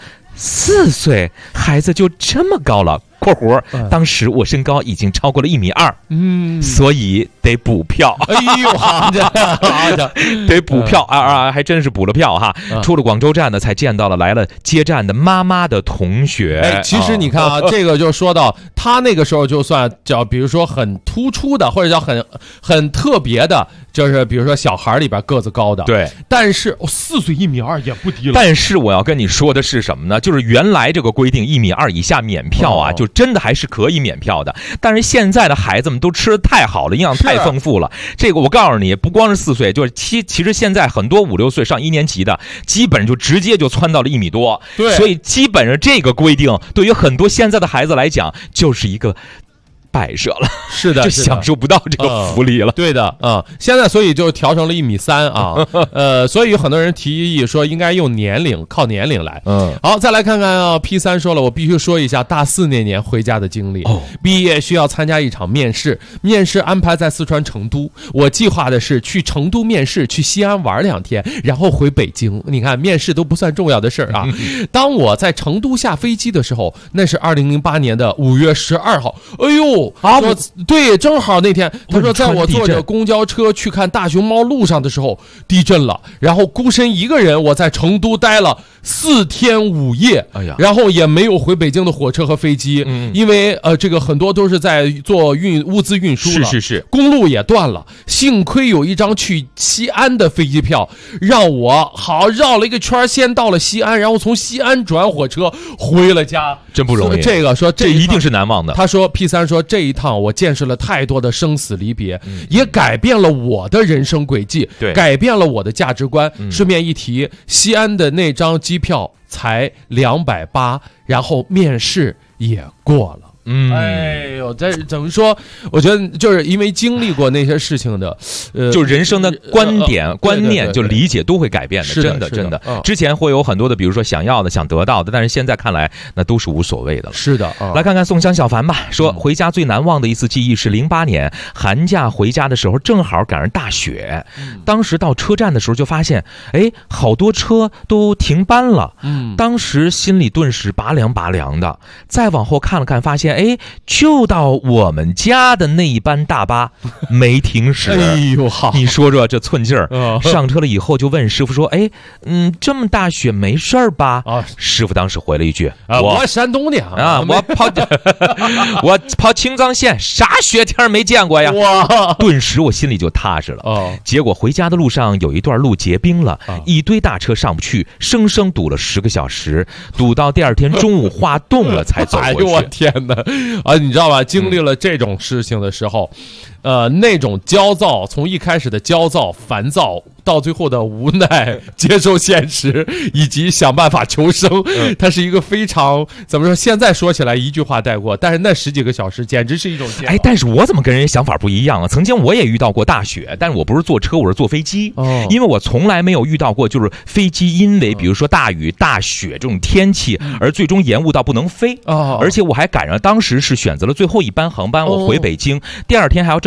4岁，孩子就这么高了。括弧，当时我身高已经超过了1.2米，所以得补票。 哎呦，好的，得补票啊！还真是补了票哈。出了广州站呢，才见到了来了接站的妈妈的同学。 其实你看啊，这个就说到他那个时候，就算叫比如说很突出的，或者叫很特别的，就是比如说小孩里边个子高的， 对。 但是4岁1.2米也不低了。 但是我要跟你说的是什么呢？就是原来这个规定1.2米以下免票啊，就真的还是可以免票的。但是现在的孩子们都吃的太好了，营养太丰富了。这个我告诉你，不光是4岁，就是其实现在很多5、6岁上1年级的，基本就直接就窜到了1米多。 对， 所以基本上这个规定对于很多现在的孩子来讲，就是一个摆设了， 是的， 就享受不到这个福利了。 对的，现在所以就调成了1.3米啊，所以有很多人提议说应该用靠年龄来。好，再来看看啊 ，P3 说了，我必须说一下大4那年回家的经历。毕业需要参加一场面试，面试安排在四川成都，我计划的是去成都面试，去西安玩2天，然后回北京。你看，面试都不算重要的事儿啊。当我在成都下飞机的时候，那是2008年的5月12号。哎呦！对，正好那天他说，在我坐着公交车去看大熊猫路上的时候，地震了，然后孤身一个人，我在成都待了4天5夜，然后也没有回北京的火车和飞机，因为这个很多都是在做物资运输了， 是， 公路也断了，幸亏有一张去西安的飞机票，让我好绕了一个圈，先到了西安，然后从西安转火车回了家， 真不容易。 这个说这一定是难忘的。 他说 P3 说这一趟我见识了太多的生死离别，也改变了我的人生轨迹，改变了我的价值观。顺便一提，西安的那张机票才280，然后面试也过了。哎呦，这怎么说？我觉得就是因为经历过那些事情的， 就人生的观点、观念，就理解都会改变的，真的。之前会有很多的，比如说想要的、想得到的，但是现在看来那都是无所谓的了。 是的， 来看看宋香小凡吧，说回家最难忘的一次记忆是08年寒假回家的时候，正好赶上大雪，当时到车站的时候就发现，好多车都停班了，当时心里顿时拔凉的。再往后看了看，发现就到我们家的那一班大巴没停驶。 哎呦，好， 你说说这寸劲儿。上车了以后就问师傅说：“这么大雪没事儿吧？”师傅当时回了一句：“ 我山东的啊， 我跑青藏线，啥雪天没见过呀。”哇！顿时我心里就踏实了。结果回家的路上有一段路结冰了，一堆大车上不去，生生堵了10个小时，堵到第2天中午化冻了才走过去。 哎呦我天哪！你知道吧？经历了这种事情的时候，那种焦躁，从一开始的焦躁、烦躁，到最后的无奈、接受现实，以及想办法求生，它是一个非常怎么说？现在说起来一句话带过，但是那10几个小时简直是一种煎熬。 但是我怎么跟人家想法不一样啊？曾经我也遇到过大雪，但是我不是坐车，我是坐飞机。因为我从来没有遇到过，就是飞机因为比如说大雨、大雪这种天气，而最终延误到不能飞。而且我还赶上当时是选择了最后一班航班，我回北京，第2天还要正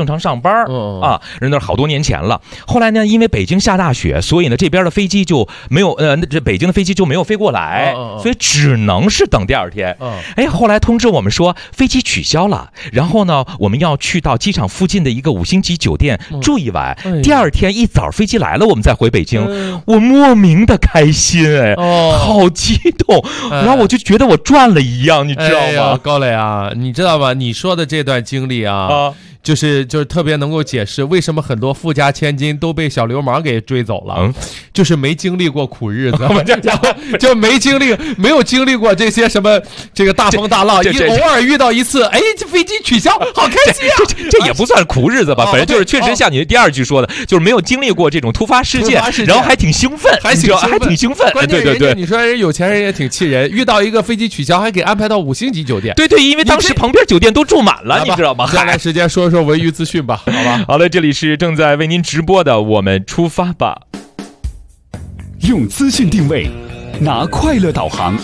正常上班啊，人那好多年前了。后来呢，因为北京下大雪，所以呢这边的飞机就没有这北京的飞机就没有飞过来，所以只能是等第二天。哎，后来通知我们说飞机取消了，然后呢我们要去到机场附近的一个5星级酒店住一晚，第二天一早飞机来了，我们再回北京。我莫名的开心，好激动，然后我就觉得我赚了一样，你知道吗？ 高磊啊，你知道吗？你说的这段经历啊，就是特别能够解释为什么很多富家千金都被小流氓给追走了，就是没经历过苦日子，就没有经历过这些什么这个大风大浪，偶尔遇到一次，哎，这飞机取消，好开心啊！ 这也不算苦日子吧，反正就是确实像你第二句说的，就是没有经历过这种突发事件，然后还挺兴奋，还挺兴奋。对， 你说人有钱人也挺气人，遇到一个飞机取消还给安排到5星级酒店。 对，因为当时旁边酒店都住满了，你知道吗？ 接下来时间说文娱资讯吧，好吧。 好了，这里是正在为您直播的，我们出发吧。 用资讯定位，拿快乐导航，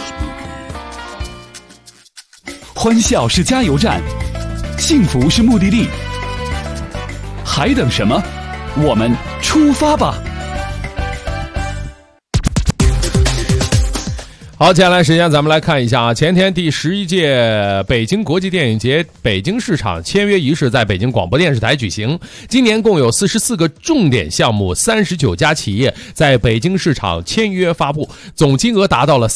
欢笑是加油站，幸福是目的地，还等什么？我们出发吧。 好，接下来时间咱们来看一下啊，前天第11届北京国际电影节北京市场签约仪式在北京广播电视台举行。今年共有44个重点项目，39家企业在北京市场签约发布，总金额达到了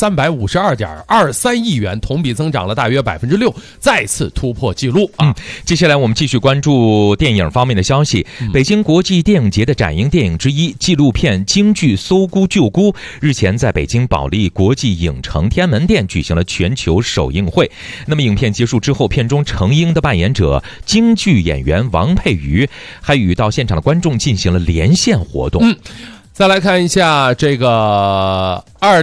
352.23亿元，同比增长了大约6%，再次突破纪录啊！ 接下来我们继续关注电影方面的消息。北京国际电影节的展映电影之一，纪录片京剧《搜孤救孤》日前在北京保利国际影城天安门店举行了全球首映会。那么影片结束之后，片中程英的扮演者京剧演员王佩瑜还与到现场的观众进行了连线活动。 再来看一下这个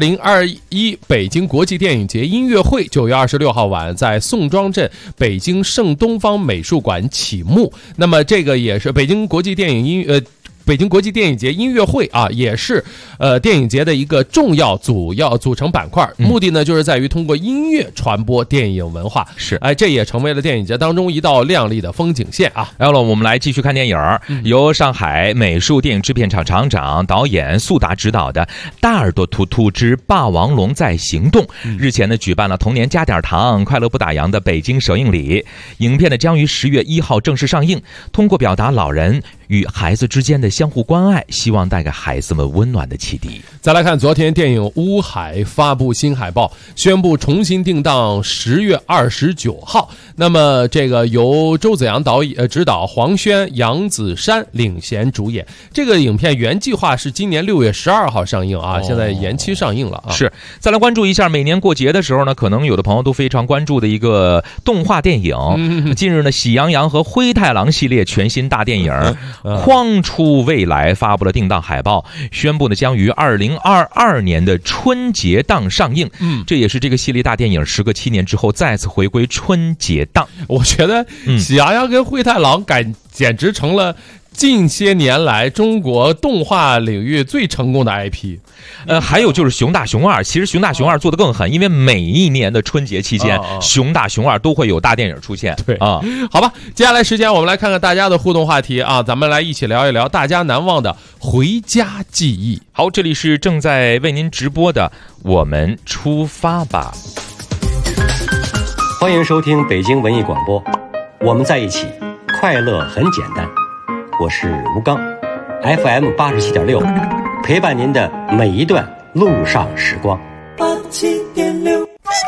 2021北京国际电影节音乐会，9月26号晚在宋庄镇北京盛东方美术馆启幕。那么这个也是北京国际电影节音乐会啊，也是电影节的一个重要组成板块。目的呢，就是在于通过音乐传播电影文化。 是， 这也成为了电影节当中一道亮丽的风景线啊。 然后我们来继续看电影，由上海美术电影制片厂厂长、导演速达执导的《大耳朵图图之霸王龙在行动》，日前呢举办了童年加点糖、快乐不打烊的北京首映礼。影片呢将于10月1号正式上映，通过表达老人与孩子之间的相互关爱，希望带给孩子们温暖的启迪。 再来看昨天电影《乌海》发布新海报，宣布重新定档10月29号。那么这个由周子阳执导，黄轩、杨子姗领衔主演。这个影片原计划是今年6月12号上映啊，现在延期上映了啊。 是，再来关注一下每年过节的时候呢，可能有的朋友都非常关注的一个动画电影。近日呢，喜羊羊和灰太狼系列全新大电影框出未来发布了定档海报，宣布呢将于2022年的春节档上映。这也是这个系列大电影时隔7年之后再次回归春节档。 我觉得喜羊羊跟灰太狼简直成了近些年来中国动画领域最成功的 IP。 还有就是熊大熊二，其实熊大熊二做得更狠，因为每一年的春节期间，熊大熊二都会有大电影出现。 对啊，好吧，接下来时间我们来看看大家的互动话题啊，咱们来一起聊一聊大家难忘的回家记忆。 好，这里是正在为您直播的，我们出发吧。 欢迎收听北京文艺广播，我们在一起，快乐很简单。我是吴刚 ，FM 87.6，陪伴您的每一段路上时光。 87.6。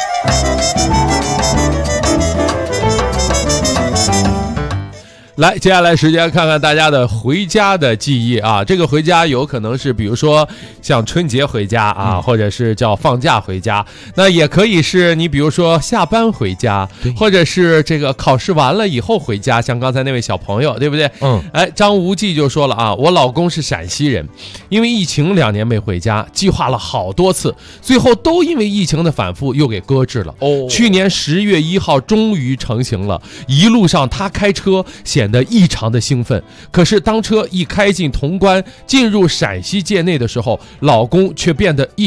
来，接下来时间看看大家的回家的记忆啊。这个回家有可能是比如说像春节回家啊，或者是叫放假回家，那也可以是你比如说下班回家，或者是这个考试完了以后回家，像刚才那位小朋友，对不对？张无忌就说了啊，我老公是陕西人，因为疫情2年没回家，计划了好多次，最后都因为疫情的反复又给搁置了。去年10月1号终于成行了，一路上他开车显得异常的兴奋，可是当车一开进潼关，进入陕西界内的时候，老公却变得异常的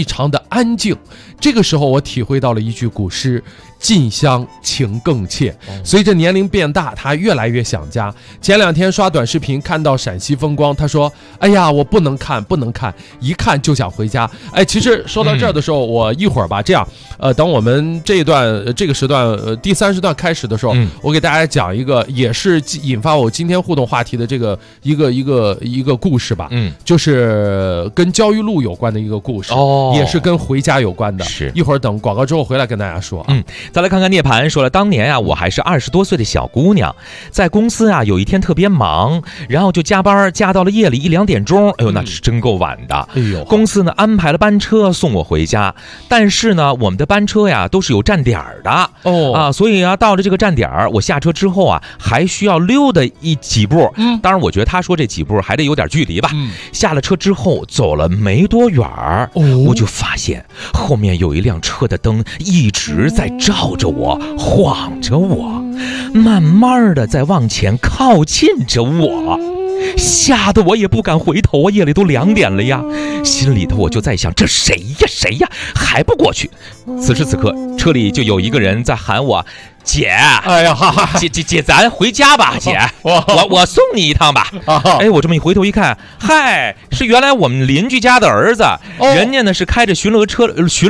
安静。这个时候我体会到了一句古诗，近乡情更怯。随着年龄变大，他越来越想家。前2天刷短视频看到陕西风光，他说哎呀我不能看，一看就想回家。其实说到这儿的时候，我一会儿吧这样等我们这个时段第3时段开始的时候，我给大家讲一个也是引发我今天互动话题的这个一个故事吧。就是跟焦裕禄有关的一个故事，也是跟回家有关的。是，一会儿等广告之后回来跟大家说。 再来看看涅槃说了，当年啊我还是20多岁的小姑娘，在公司啊有一天特别忙，然后就加班加到了夜里1、2点钟，哎呦那是真够晚的。公司呢安排了班车送我回家，但是呢我们的班车呀都是有站点的所以啊到了这个站点，我下车之后啊还需要溜达几步。当然我觉得他说这几步还得有点距离吧。下了车之后走了没多远我就发现后面有一辆车的灯一直在照着我，晃着我，慢慢的在往前靠近着我，吓得我也不敢回头，夜里都2点了呀。心里头我就在想，这谁呀还不过去。此时此刻车里就有一个人在喊我，姐，哎呀，姐，咱回家吧，姐，我送你一趟吧。我这么一回头一看，嗨，是原来我们邻居家的儿子，人家呢是开着巡逻车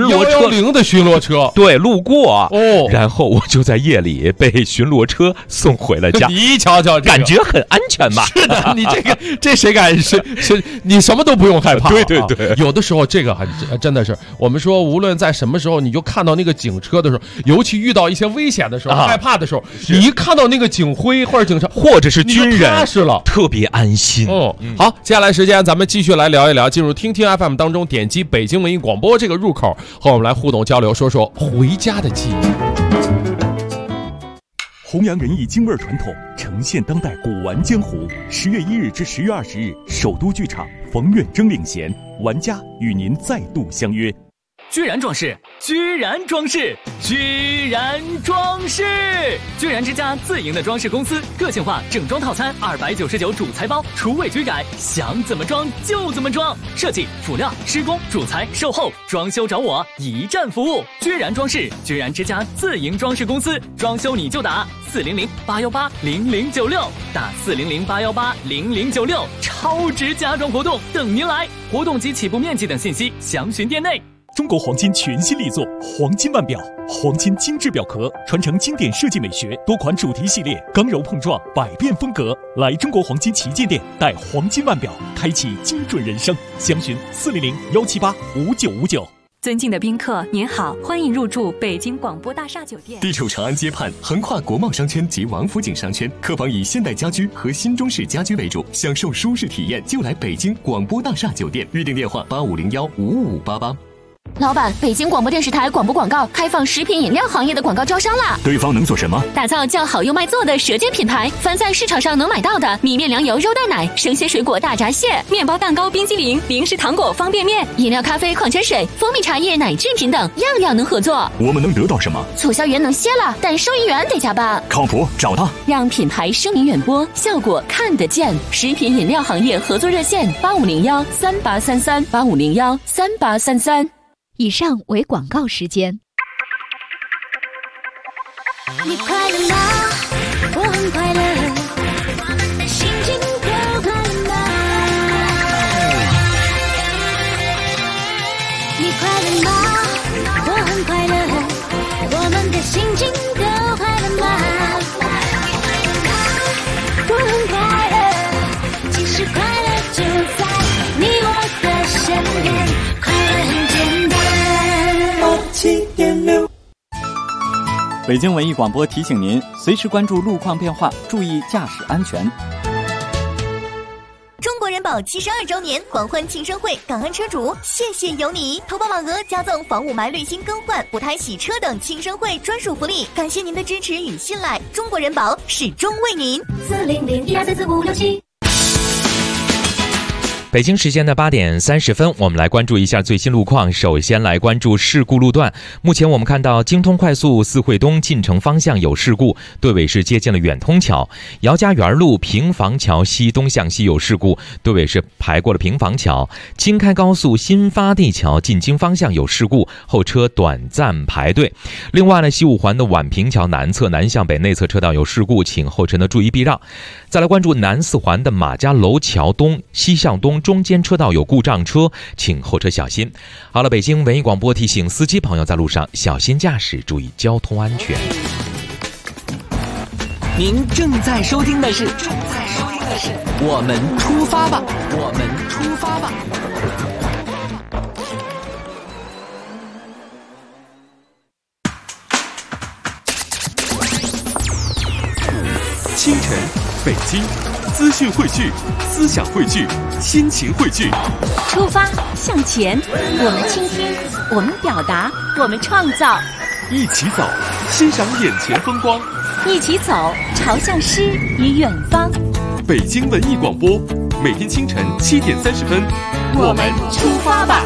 110的巡逻车， 对，路过然后我就在夜里被巡逻车送回了家。 你瞧瞧， 感觉很安全嘛。 是的，你这谁敢是你什么都不用害怕。 对， 有的时候这个真的是，我们说无论在什么时候，你就看到那个警车的时候，尤其遇到一些危险的时候，害怕的时候，你一看到那个警徽或者警察或者是军人， 踏实了， 特别安心。 好，接下来时间咱们继续来聊一聊，进入听听 FM 当中，点击北京文艺广播这个入口，和我们来互动交流，说说回家的记忆。 弘扬仁义京味传统，呈现当代古玩江湖。10月1日至10月20日，首都剧场，冯远征领衔，玩家与您再度相约。 居然装饰，居然装饰，居然装饰！居然之家自营的装饰公司，个性化整装套餐299主材包，厨卫居改，想怎么装就怎么装。设计、辅料、施工、主材、售后、装修找我，一站服务。居然装饰，居然之家自营装饰公司，装修你就打400-818-0096，打400-818-0096，超值家装活动等您来。活动及起步面积等信息详询店内。 中国黄金全新力作黄金腕表，黄金精致表壳，传承经典设计美学，多款主题系列，刚柔碰撞，百变风格。来中国黄金旗舰店，带黄金腕表，开启精准人生。详询400-178-5959。 尊敬的宾客，您好，欢迎入住北京广播大厦酒店。 地处长安街畔，横跨国贸商圈及王府井商圈，客房以现代家居和新中式家居为主，享受舒适体验就来北京广播大厦酒店。预订电话8501-55588。 老板，北京广播电视台广播广告开放食品饮料行业的广告招商啦！ 对方能做什么？ 打造叫好又卖座的舌尖品牌，凡在市场上能买到的米面粮油肉蛋奶、生鲜水果大闸蟹、面包蛋糕、冰激凌、零食糖果、方便面、饮料、咖啡、矿泉水、蜂蜜茶叶、奶制品等，样样能合作。 我们能得到什么？ 促销员能歇了，但收银员得加班。 靠谱，找他， 让品牌声名远播，效果看得见。食品饮料行业合作热线8501-3833，8501-3833。 以上为广告时间。 你快乐吗？我很快乐，心情都快乐吗？你快乐吗？我很快乐，我们的心情都快乐吗？我很快乐，其实快乐就在你我的身边，快乐很简单。7.6 北京文艺广播提醒您，随时关注路况变化，注意驾驶安全。 中国人保72周年狂欢庆生会，感恩车主，谢谢有你！投保满额加赠房屋霾滤芯更换、补胎洗车等庆生会专属福利，感谢您的支持与信赖，中国人保始终为您。 400-1234567。 北京时间的8点30分，我们来关注一下最新路况。首先来关注事故路段。目前我们看到京通快速四惠东进城方向有事故，队尾是接近了远通桥；姚家园路平房桥西东向西有事故，队尾是排过了平房桥；京开高速新发地桥进京方向有事故，后车短暂排队。另外呢，西五环的宛平桥南侧南向北内侧车道有事故，请后车呢注意避让。再来关注南四环的马家楼桥东西向东中间车道有故障车，请后车小心。好了，北京文艺广播提醒司机朋友在路上小心驾驶，注意交通安全。 您正在收听的是我们出发吧，我们出发吧。 清晨，北京，资讯汇聚，思想汇聚，心情汇聚。 出发，向前，我们倾听，我们表达，我们创造。 一起走，欣赏眼前风光。 一起走，朝向诗与远方。 北京文艺广播，每天清晨7点30分， 我们出发吧。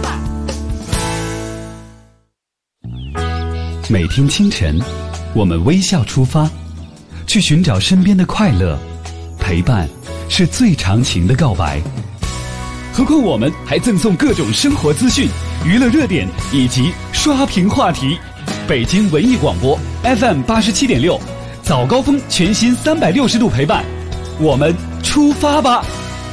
每天清晨，我们微笑出发，去寻找身边的快乐。陪伴是最长情的告白。何况我们还赠送各种生活资讯、娱乐热点以及刷屏话题。北京文艺广播 FM 87.6，早高峰全新360度陪伴，我们出发吧。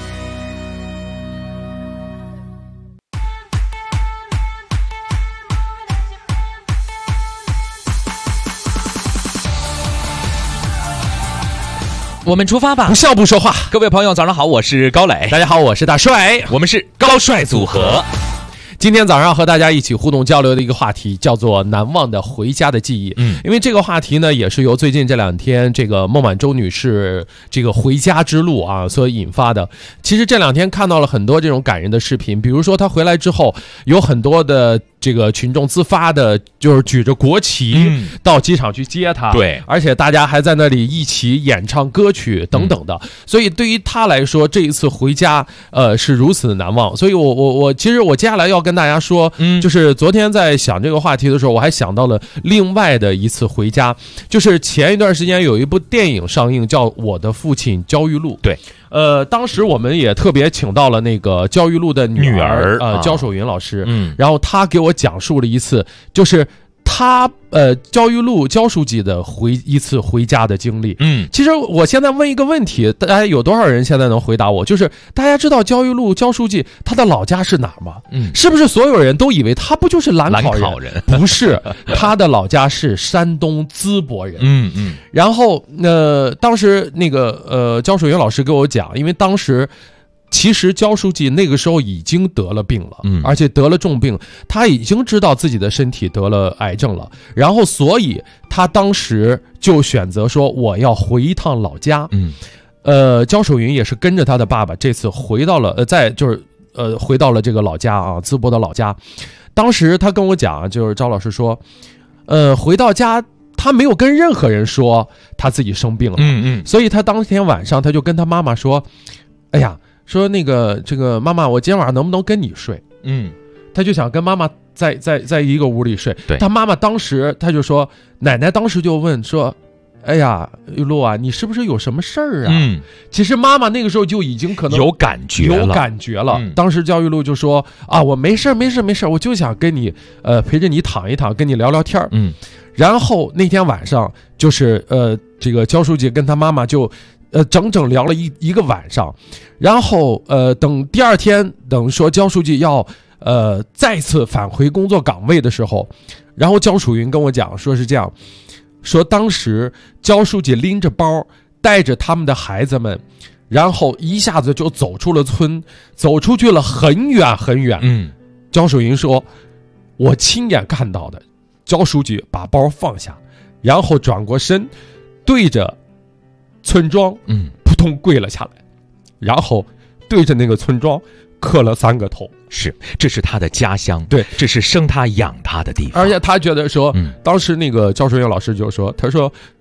我们出发吧， 不笑不说话。 各位朋友早上好，我是高磊。 大家好，我是大帅。 我们是高帅组合。 今天早上和大家一起互动交流的一个话题叫做难忘的回家的记忆。因为这个话题呢，也是由最近这2天这个孟晚舟女士这个回家之路啊所引发的。其实这2天看到了很多这种感人的视频，比如说她回来之后，有很多的这个群众自发的，就是举着国旗到机场去接她， 对， 而且大家还在那里一起演唱歌曲等等的。所以对于她来说，这一次回家是如此的难忘。所以我其实我接下来要跟大家说，就是昨天在想这个话题的时候，我还想到了另外的一次回家，就是前一段时间有一部电影上映，叫《我的父亲焦裕禄》。 对， 当时我们也特别请到了那个焦裕禄的女儿焦守云老师，然后她给我讲述了一次，就是他焦裕禄焦书记的一次回家的经历。其实我现在问一个问题，大家有多少人现在能回答我？就是大家知道焦裕禄焦书记他的老家是哪儿吗？是不是所有人都以为他不就是兰考人？不是，他的老家是山东淄博人。然后当时那个焦守云老师给我讲，因为当时其实焦书记那个时候已经得了病了，而且得了重病，他已经知道自己的身体得了癌症了，然后所以他当时就选择说我要回一趟老家。焦守云也是跟着他的爸爸这次回到了回到了这个老家啊，淄博的老家。当时他跟我讲，就是焦老师说回到家他没有跟任何人说他自己生病了，所以他当天晚上他就跟他妈妈说，哎呀，说那个这个妈妈，我今天晚上能不能跟你睡？他就想跟妈妈在一个屋里睡。他妈妈当时他就说，奶奶当时就问说，哎呀，裕禄啊，你是不是有什么事儿啊？其实妈妈那个时候就已经可能有感觉了。 当时焦裕禄就说啊，我没事，我就想跟你陪着你躺一躺，跟你聊聊天。然后那天晚上就是这个焦书记跟他妈妈就整整聊了一个晚上。然后等第二天，等说焦书记要再次返回工作岗位的时候，然后焦楚云跟我讲说是这样，说当时焦书记拎着包带着他们的孩子们，然后一下子就走出了村，走出去了很远很远。焦楚云说，我亲眼看到的，焦书记把包放下，然后转过身对着村庄扑通跪了下来，然后对着那个村庄磕了3个头。 这是他的家乡， 对， 这是生他养他的地方。 而且他觉得说，当时那个焦守云老师就说，他说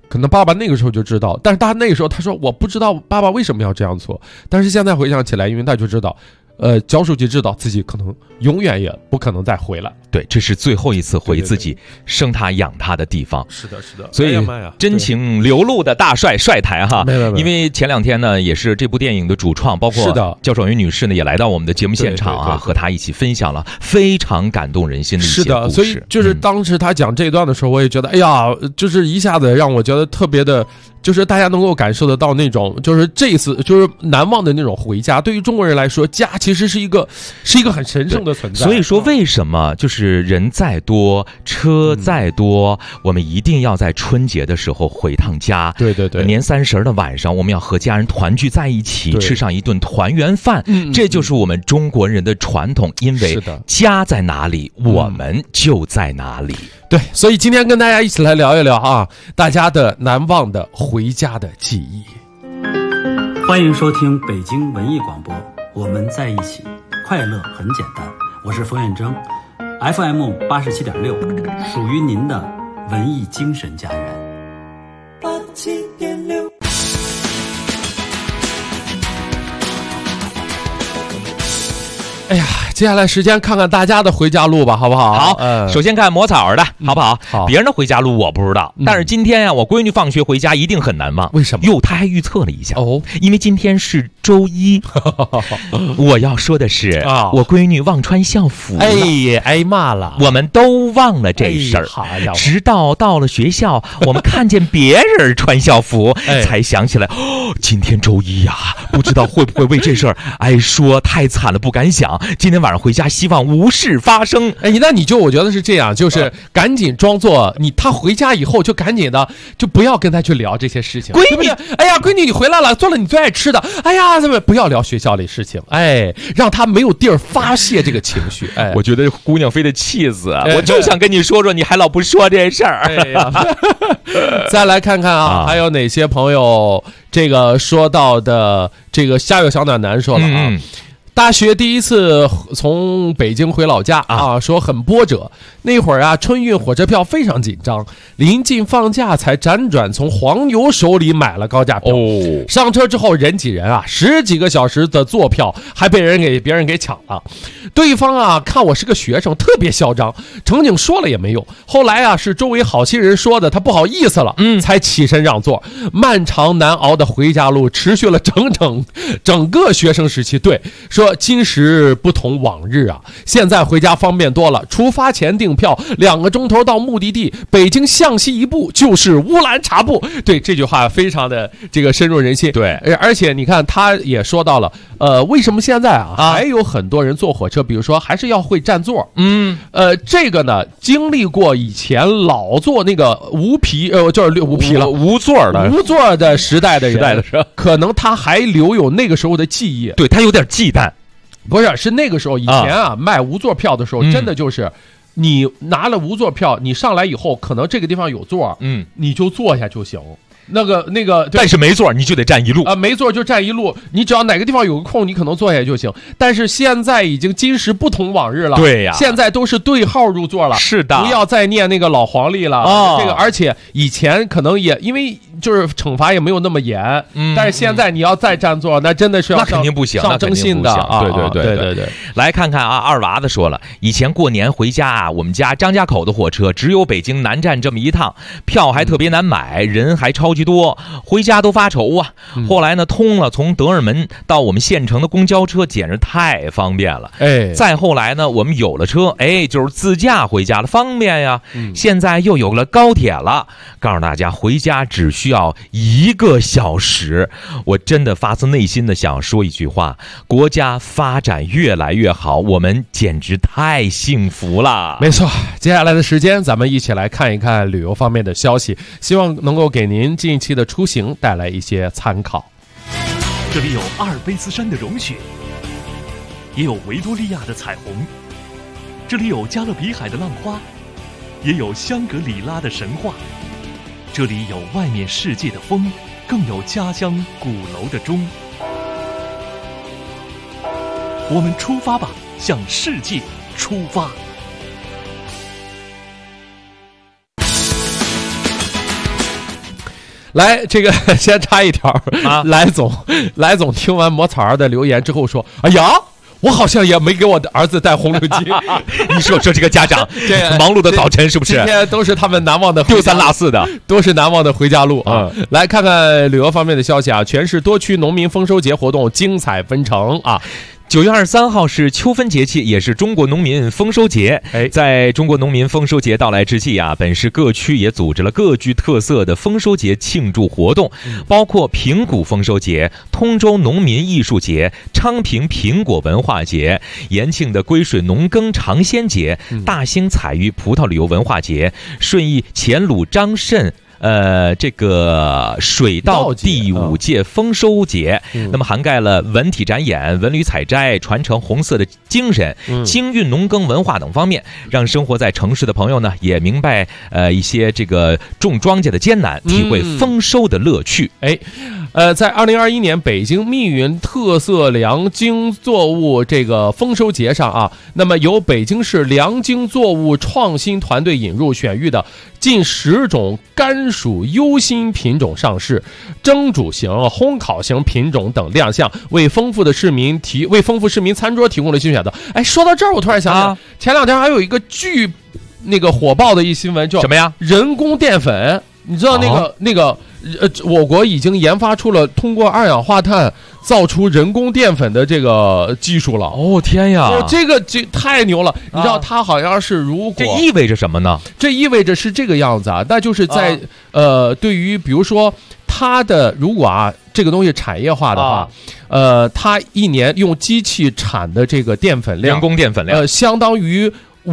可能爸爸那个时候就知道，但是他那个时候他说我不知道爸爸为什么要这样做，但是现在回想起来，因为他就知道，焦书记知道自己可能永远也不可能再回来。 对，这是最后一次回自己生他养他的地方。 是的，是的。 所以真情流露的大帅台哈，因为前2天呢，也是这部电影的主创，包括焦爽云女士呢，也来到我们的节目现场啊，和他一起分享了非常感动人心的一些故事。 是的，所以就是当时他讲这一段的时候，我也觉得，哎呀，就是一下子让我觉得特别的。就是大家能够感受得到那种，就是这一次就是难忘的那种回家。对于中国人来说，家其实是一个很神圣的存在。 所以说，为什么就是人再多，车再多，我们一定要在春节的时候回趟家？ 对对对。 年30的晚上，我们要和家人团聚在一起，吃上一顿团圆饭。这就是我们中国人的传统。因为家在哪里，我们就在哪里。 对，所以今天跟大家一起来聊一聊啊，大家的难忘的回家的记忆。 欢迎收听北京文艺广播，我们在一起，快乐很简单。我是冯远征 ，FM 87.6，属于您的文艺精神家园。 87.6。 哎呀，接下来时间看看大家的回家路吧，好不好？ 好，首先看抹草的，好不好？ 好， 别人的回家路我不知道，但是今天呀，我闺女放学回家一定很难忘。 为什么？ 哟，她还预测了一下哦，因为今天是周一。我要说的是啊，我闺女忘穿校服了， 挨骂了。 我们都忘了这事儿，直到到了学校，我们看见别人穿校服，才想起来，哦，今天周一呀，不知道会不会为这事儿挨说，太惨了，不敢想。今天晚上回家，希望无事发生。 那你我觉得是这样，就是赶紧装作他回家以后就赶紧的，就不要跟他去聊这些事情。 闺女， 哎呀，闺女你回来了，做了你最爱吃的。哎呀，怎么不要聊学校里事情？让他没有地儿发泄这个情绪。 我觉得姑娘非得气死，我就想跟你说说，你还老不说这事儿。 再来看看啊，还有哪些朋友这个说到的这个家有小暖男说了啊。大学第一次从北京回老家啊，说很波折。那会儿啊，春运火车票非常紧张，临近放假才辗转从黄牛手里买了高价票。上车之后人挤人啊，10几个小时的坐票还被别人给抢了。对方啊看我是个学生，特别嚣张，乘警说了也没用。后来啊是周围好心人说的，他不好意思了，才起身让座。漫长难熬的回家路持续了整个学生时期。对，说今时不同往日啊，现在回家方便多了，出发前订票2个钟头到目的地，北京向西一步就是乌兰察布。对，这句话非常的这个深入人心。 对， 而且你看他也说到了，为什么现在还有很多人坐火车，比如说还是要会占座。这个呢，经历过以前老坐那个无座的时代的人，可能他还留有那个时候的记忆。 对，他有点忌惮。 不是那个时候以前啊，卖无座票的时候，真的就是你拿了无座票，你上来以后，可能这个地方有座，你就坐下就行。那个， 但是没座你就得站一路啊，没座就站一路。你只要哪个地方有个空，你可能坐下就行。但是现在已经今时不同往日了， 对呀， 现在都是对号入座了。 是的， 不要再念那个老黄历了。这个而且以前可能也因为就是惩罚也没有那么严，但是现在你要再占座，那真的是要那肯定不行， 上征信的啊！对。 来看看啊，二娃子说了，以前过年回家啊，我们家张家口的火车只有北京南站这么一趟，票还特别难买，人还超级多，回家都发愁啊。后来呢，通了从德尔门到我们县城的公交车，简直太方便了。再后来呢，我们有了车，就是自驾回家了，方便呀。现在又有了高铁了，告诉大家回家只需要1个小时。我真的发自内心的想说一句话：国家发展越来越好，我们简直太幸福了。 没错，接下来的时间咱们一起来看一看旅游方面的消息，希望能够给您近期的出行带来一些参考。 这里有阿尔卑斯山的融雪，也有维多利亚的彩虹，这里有加勒比海的浪花，也有香格里拉的神话。这里有外面世界的风，更有家乡鼓楼的钟。我们出发吧，向世界出发。 来，这个先插一条啊，来总听完摩擦儿的留言之后说：“哎呀。”我好像也没给我的儿子带红领巾。 你说这个家长忙碌的早晨是不是？ 今天都是他们难忘的丢三落四的， 都是难忘的回家路啊！来看看旅游方面的消息啊，全市多区农民丰收节活动精彩纷呈啊。 9月23号是秋分节气，也是中国农民丰收节。在中国农民丰收节到来之际啊，本市各区也组织了各具特色的丰收节庆祝活动，包括平谷丰收节、通州农民艺术节、昌平苹果文化节、延庆的归水农耕尝鲜节、大兴采玉葡萄旅游文化节、顺义前鲁张慎这个水稻第5届丰收节，那么涵盖了文体展演、文旅采摘、传承红色的精神、京韵农耕文化等方面，让生活在城市的朋友呢也明白一些这个种庄稼的艰难，体会丰收的乐趣。 在2021年北京密云特色良经作物这个丰收节上啊，那么由北京市良经作物创新团队引入选育的近10种甘薯优新品种上市，蒸煮型、烘烤型品种等亮相，为丰富市民餐桌提供了新选择。说到这儿，我突然想起来，前2天还有一个巨火爆的一新闻，叫什么呀？ 人工淀粉。你知道我国已经研发出了通过二氧化碳造出人工淀粉的这个技术了。 哦天呀， 这太牛了！你知道它好像是如果这意味着什么呢？ 这意味着是这个样子啊，那就是在对于比如说它的如果这个东西产业化的话，它一年用机器产的这个淀粉量， 人工淀粉量， 相当于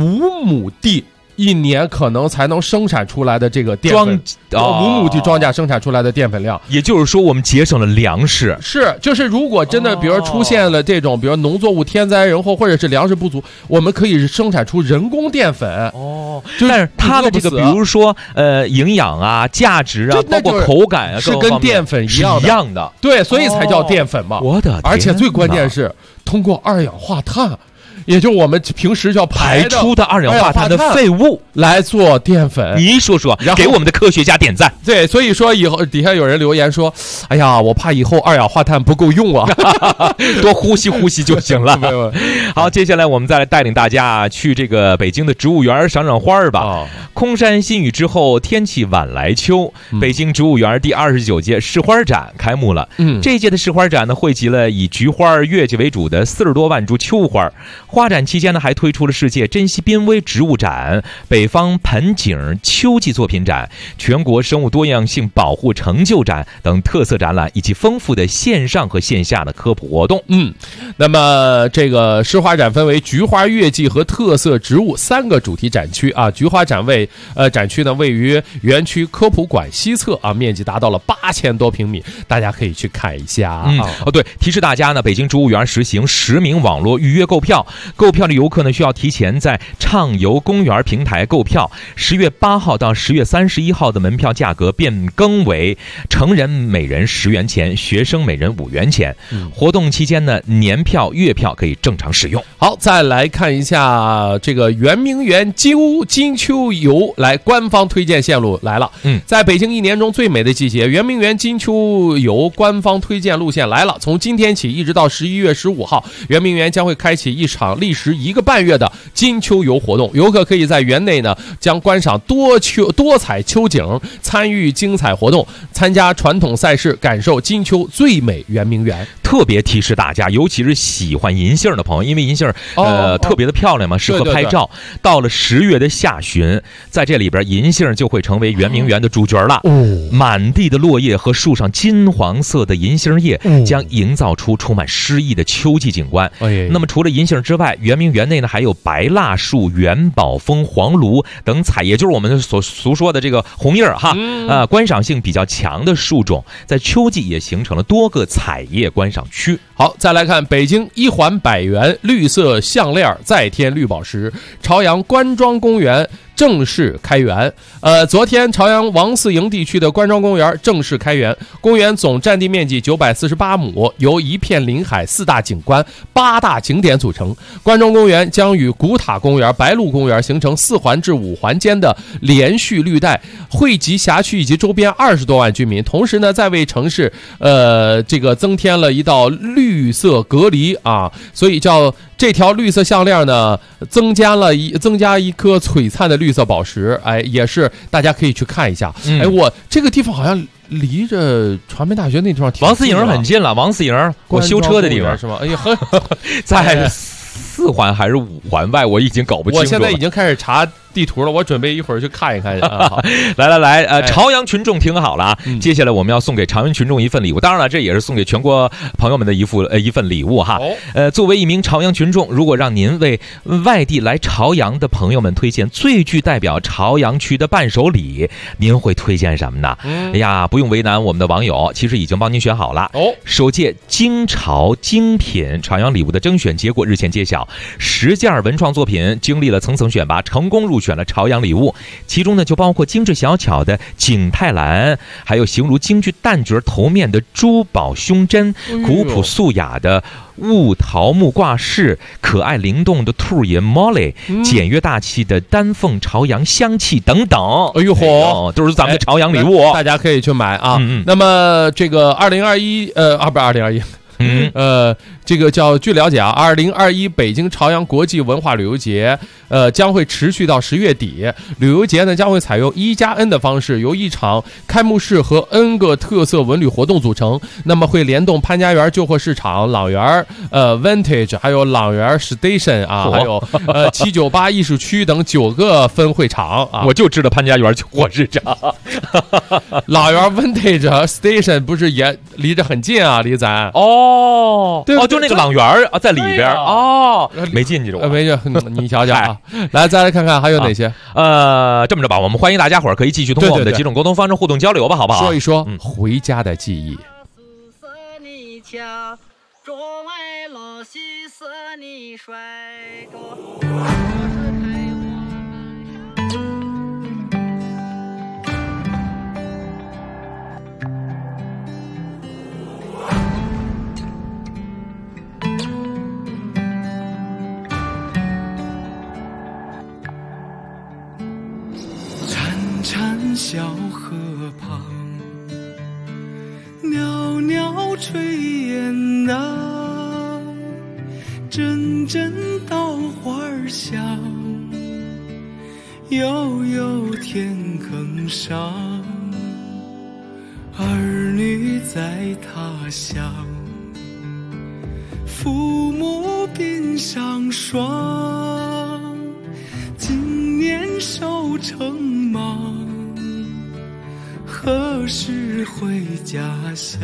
5亩地。一年可能才能生产出来的这个淀粉，5亩地庄稼生产出来的淀粉量， 也就是说我们节省了粮食。 就是如果真的，比如出现了这种，比如农作物天灾人祸，或者是粮食不足，我们可以生产出人工淀粉。 但是它的这个，比如说营养啊、价值啊，包括口感啊， 是跟淀粉一样的。对，所以才叫淀粉嘛。 我的天哪！ 而且最关键是通过二氧化碳。也就是我们平时要排出的二氧化碳的废物来做淀粉。 你说说，给我们的科学家点赞。 对，所以说以后底下有人留言说：“哎呀，我怕以后二氧化碳不够用啊， 多呼吸呼吸就行了。”好，接下来我们再来带领大家去这个北京的植物园赏赏花吧。空山新雨之后，天气晚来秋，北京植物园第29届市花展开幕了。这一届的市花展呢，汇集了以菊花、月季为主的40多万株秋花。花展期间呢，还推出了世界珍稀濒危植物展、北方盆景秋季作品展、全国生物多样性保护成就展等特色展览，以及丰富的线上和线下的科普活动。 那么这个市花展分为菊花、月季和特色植物3个主题展区啊。菊花展区呢位于园区科普馆西侧啊，面积达到了8000多平米，大家可以去看一下。 对，提示大家呢，北京植物园实行实名网络预约购票。购票的游客呢，需要提前在畅游公园平台购票。10月8号到10月31号的门票价格变更为成人每人10元钱，学生每人5元钱。活动期间呢，年票、月票可以正常使用。 好，再来看一下这个圆明园金秋游，来官方推荐线路来了。在北京一年中最美的季节，圆明园金秋游官方推荐路线来了。从今天起一直到11月15号，圆明园将会开启一场历时1个半月的金秋游活动，游客可以在园内呢将观赏多彩秋景，参与精彩活动，参加传统赛事，感受金秋最美圆明园。 特别提示大家，尤其是喜欢银杏的朋友，因为银杏特别的漂亮嘛，适合拍照。到了10月的下旬，在这里边银杏就会成为圆明园的主角了。满地的落叶和树上金黄色的银杏叶将营造出充满诗意的秋季景观。那么除了银杏之外，圆明园内呢还有白蜡树、元宝枫、黄芦等彩叶，就是我们所俗说的这个红叶哈。观赏性比较强的树种，在秋季也形成了多个彩叶观赏区。 好，再来看北京1环百元绿色项链再添绿宝石，朝阳官庄公园正式开园。昨天朝阳王四营地区的关庄公园正式开园，公园总占地面积948亩，由一片林海、4大景观、8大景点组成。关庄公园将与古塔公园、白鹿公园形成4环至5环间的连续绿带，惠及辖区以及周边20多万居民。同时呢，在为城市这个增添了一道绿色隔离啊，所以叫这条绿色项链呢，增加一颗璀璨的绿色宝石，哎，也是大家可以去看一下。哎，我这个地方好像离着传媒大学那地方挺近， 王四营很近了。王四营我修车的地方是吗？哎呀， 在4环还是5环外，我已经搞不清楚了。 我现在已经开始查地图了，我准备一会儿去看一看啊。 来，朝阳群众听好了啊！接下来我们要送给朝阳群众一份礼物，当然了，这也是送给全国朋友们的一份礼物哈。作为一名朝阳群众，如果让您为外地来朝阳的朋友们推荐最具代表朝阳区的伴手礼，您会推荐什么呢？哎呀，不用为难我们的网友，其实已经帮您选好了。首届京朝精品朝阳礼物的征选结果日前揭晓，10件文创作品经历了层层选拔，成功入选了朝阳礼物。其中呢，就包括精致小巧的景泰蓝，还有形如京剧旦角头面的珠宝胸针，古朴素雅的雾桃木挂饰，可爱灵动的兔爷 Molly，简约大气的丹凤朝阳香气等等。 哎呦嚯， 都是咱们的朝阳礼物， 大家可以去买啊。那么这个2021不是2021。这个据了解啊，2021北京朝阳国际文化旅游节，将会持续到10月底。旅游节呢将会采用1+N 的方式，由一场开幕式和 N 个特色文旅活动组成。那么会联动潘家园旧货市场、朗园Vintage， 还有朗园 Station 啊，还有798艺术区等9个分会场啊。 我就知道潘家园旧货市场， 朗园 Vintage 和 Station 不是也离着很近啊？离咱就那个朗园啊，在里边没进去着， 没进，你瞧瞧啊。来，再来看看还有哪些。 这么着吧，我们欢迎大家伙儿可以继续通过我们的几种沟通方式互动交流吧，好不好？ 说一说回家的记忆。 小河旁，袅袅炊烟呐，阵阵稻花香，悠悠田埂上，儿女在他乡，父母鬓上霜，今年收成忙，何时回家乡？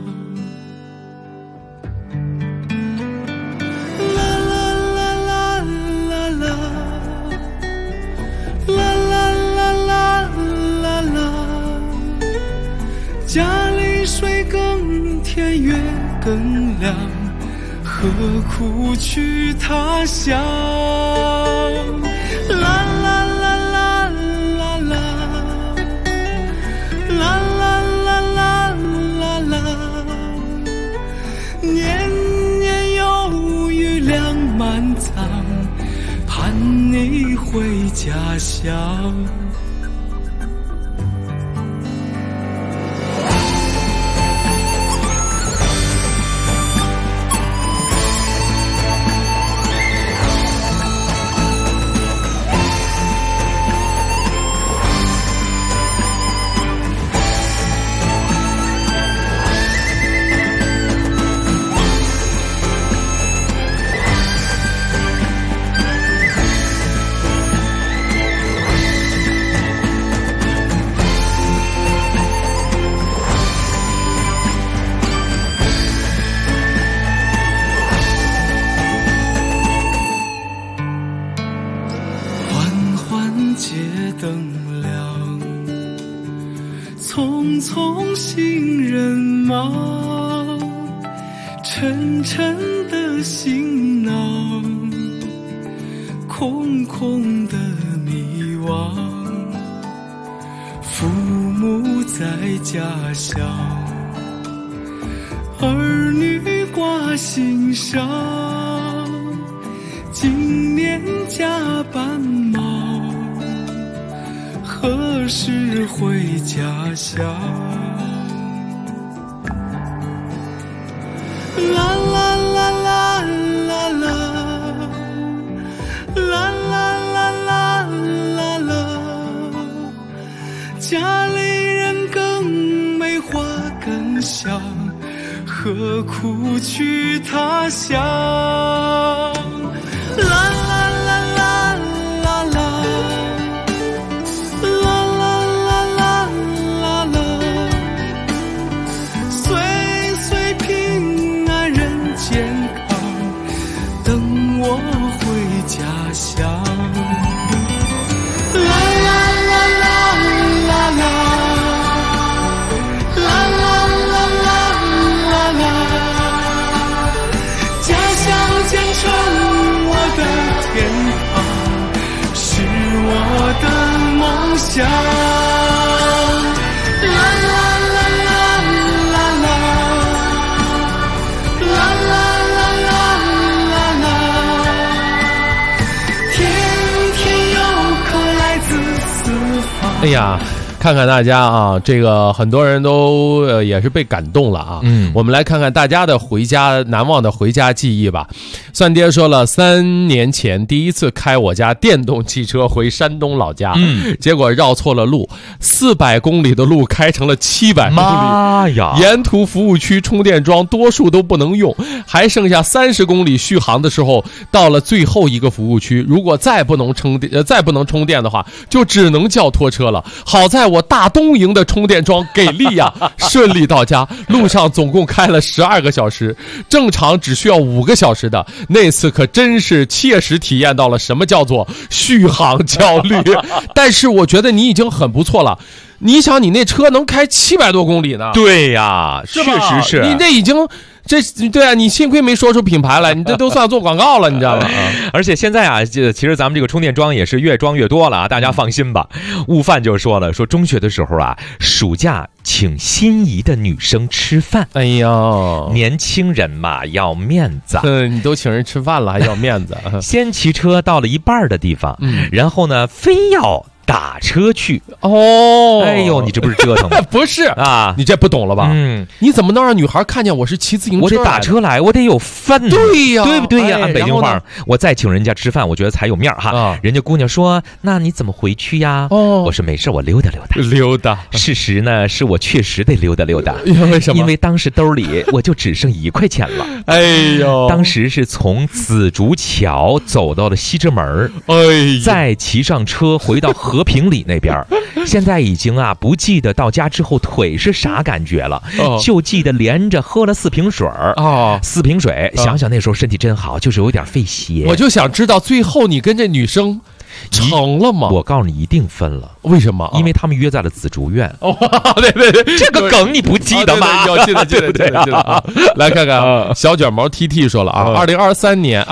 啦啦啦啦啦啦，啦啦啦啦啦啦，家里水耕，田园耕粮，何苦去他乡？啦啦啦啦啦啦。啦啦啦啦啦啦，年年有余粮满仓，盼你回家乡。匆匆行人忙，沉沉的行囊，空空的迷望，父母在家乡，儿女挂心上，今年加班忙，何时回家乡？啦啦啦啦啦啦，啦啦啦啦啦啦，家里人更美花更香，何苦去他乡？啦啦啦啦啦啦，啦啦啦啦啦啦，岁岁平安人健康，等我回家乡。啦啦啦啦啦啦，啦啦啦啦啦啦，家乡将成我的天堂，是我的梦想。啦啦啦啦啦啦，啦啦啦啦啦啦，天天有客来自四方。 哎呀，看看大家啊，这个很多人都也是被感动了啊。我们来看看大家的回家难忘的回家记忆吧。算爹说了，3年前第一次开我家电动汽车回山东老家，结果绕错了路，400公里的路开成了700公里。 妈呀！ 沿途服务区充电桩多数都不能用，还剩下30公里续航的时候，到了最后一个服务区，如果再不能充电的话，就只能叫拖车了。好在我大东营的充电桩给力呀，顺利到家。路上总共开了12个小时，正常只需要5个小时的。那次可真是切实体验到了什么叫做续航焦虑。但是我觉得你已经很不错了。你想，你那车能开700多公里呢？ 对呀，确实是。 你这已经。对啊，你幸亏没说出品牌来，你这都算做广告了，你知道吗？ 而且现在啊，其实咱们这个充电桩也是越装越多了啊，大家放心吧。悟饭就说了，说中学的时候啊，暑假请心仪的女生吃饭。 哎呀， 年轻人嘛，要面子。 你都请人吃饭了，还要面子？ 先骑车到了一半的地方，然后呢，非要打车去。哎呦，你这不是折腾吗？ 不是啊， 你这不懂了吧？你怎么能让女孩看见我是骑自行车？ 我得打车来，我得有份。 对呀， 对不对呀？按北京话，我再请人家吃饭，我觉得才有面哈。人家姑娘说：“那你怎么回去呀？”我说：“没事，我溜达溜达。”事实呢，是我确实得溜达溜达。 为什么？ 因为当时兜里我就只剩1块钱了。 哎呦， 当时是从紫竹桥走到了西直门，再骑上车回到和平里那边。现在已经啊不记得到家之后腿是啥感觉了，就记得连着喝了4瓶水4瓶水，想想那时候身体真好，就是有点费鞋。 我就想知道最后你跟这女生成了吗？ 我告诉你，一定分了。 为什么？ 因为他们约在了紫竹院。 对， 这个梗你不记得吗？ 要记得，对不对？来看看小卷毛 TT 说了啊，2003年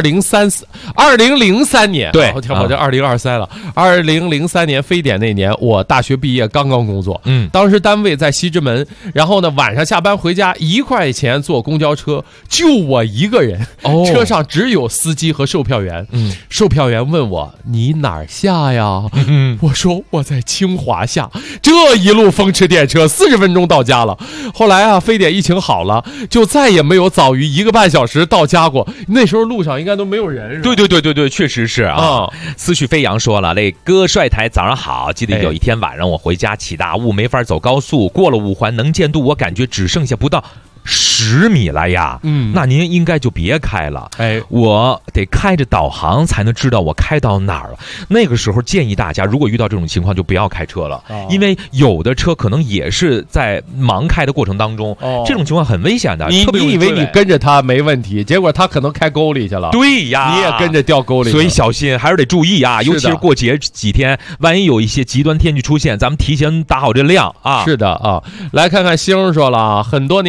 2003年，对，我天，我这2023了。2003年非典那年，我大学毕业刚刚工作，当时单位在西直门，然后呢晚上下班回家1块钱坐公交车，就我一个人，车上只有司机和售票员。售票员问我你哪儿下呀？我说我在清华下。这一路风驰电掣，40分钟到家了。后来啊，非典疫情好了，就再也没有早于1个半小时到家过。那时候路上应该都没有人，是吧？ 对，确实是啊。思绪飞扬说了，那哥帅台早上好。记得有一天晚上我回家起大雾，没法走高速，过了5环能见度，我感觉只剩下不到10米了呀。那您应该就别开了。我得开着导航才能知道我开到哪儿了。那个时候建议大家，如果遇到这种情况就不要开车了，因为有的车可能也是在盲开的过程当中，这种情况很危险的。 你以为你跟着他没问题，结果他可能开沟里去了。 对呀， 你也跟着掉沟里， 所以小心，还是得注意啊。尤其是过节几天，万一有一些极端天气出现，咱们提前打好这量啊。 是的啊，来看看星说了啊，很多年前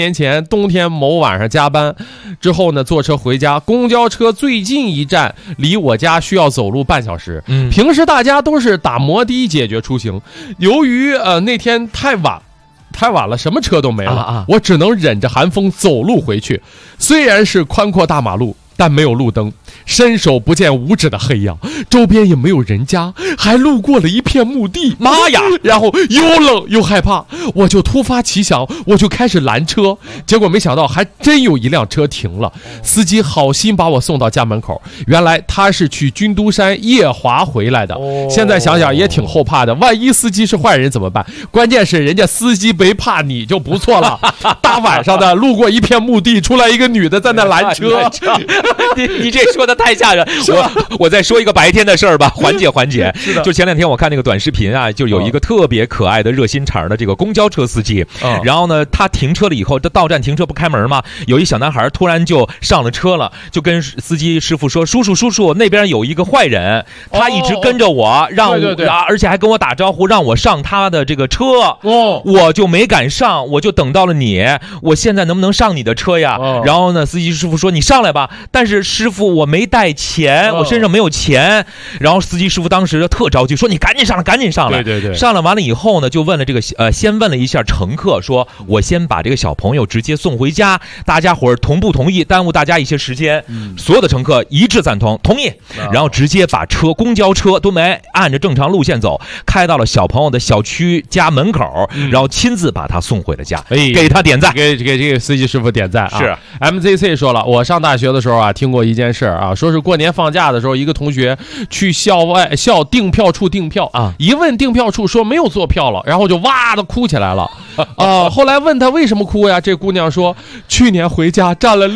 年冬天某晚上加班之后呢，坐车回家，公交车最近一站离我家需要走路半小时。平时大家都是打摩的解决出行，由于那天太晚了，什么车都没了，我只能忍着寒风走路回去。虽然是宽阔大马路，但没有路灯，伸手不见五指的黑呀，周边也没有人家，还路过了一片墓地，妈呀！然后又冷又害怕，我就突发奇想，我就开始拦车，结果没想到还真有一辆车停了，司机好心把我送到家门口，原来他是去军都山夜华回来的。现在想想也挺后怕的，万一司机是坏人怎么办？关键是人家司机没怕你就不错了。大晚上的路过一片墓地，出来一个女的在那拦车。 你这说的太吓人，我再说一个白天的事儿吧，缓解。是的，就前2天我看那个短视频啊，就有一个特别可爱的热心肠的这个公交车司机，然后呢，他停车了以后，这到站停车不开门吗？有一小男孩突然就上了车了，就跟司机师傅说：“叔叔，那边有一个坏人，他一直跟着我，让我，而且还跟我打招呼，让我上他的这个车，我就没敢上，我就等到了你，我现在能不能上你的车呀？”然后呢，司机师傅说：“你上来吧。”但是师傅我没带钱，我身上没有钱。然后司机师傅当时就特着急，说：“你赶紧上来。”对，上来完了以后呢，就问了这个先问了一下乘客，说：“我先把这个小朋友直接送回家，大家伙儿同不同意？耽误大家一些时间。”所有的乘客一致赞同，同意。然后直接把公交车都没按着正常路线走，开到了小朋友的小区家门口，然后亲自把他送回了家，给他点赞， 给这个司机师傅点赞啊！ 是 MZC 说了，我上大学的时候啊，听过一件事啊，说是过年放假的时候，一个同学去校订票处订票啊，一问订票处说没有坐票了，然后就哇的哭起来了。后来问他为什么哭呀？这姑娘说，去年回家站了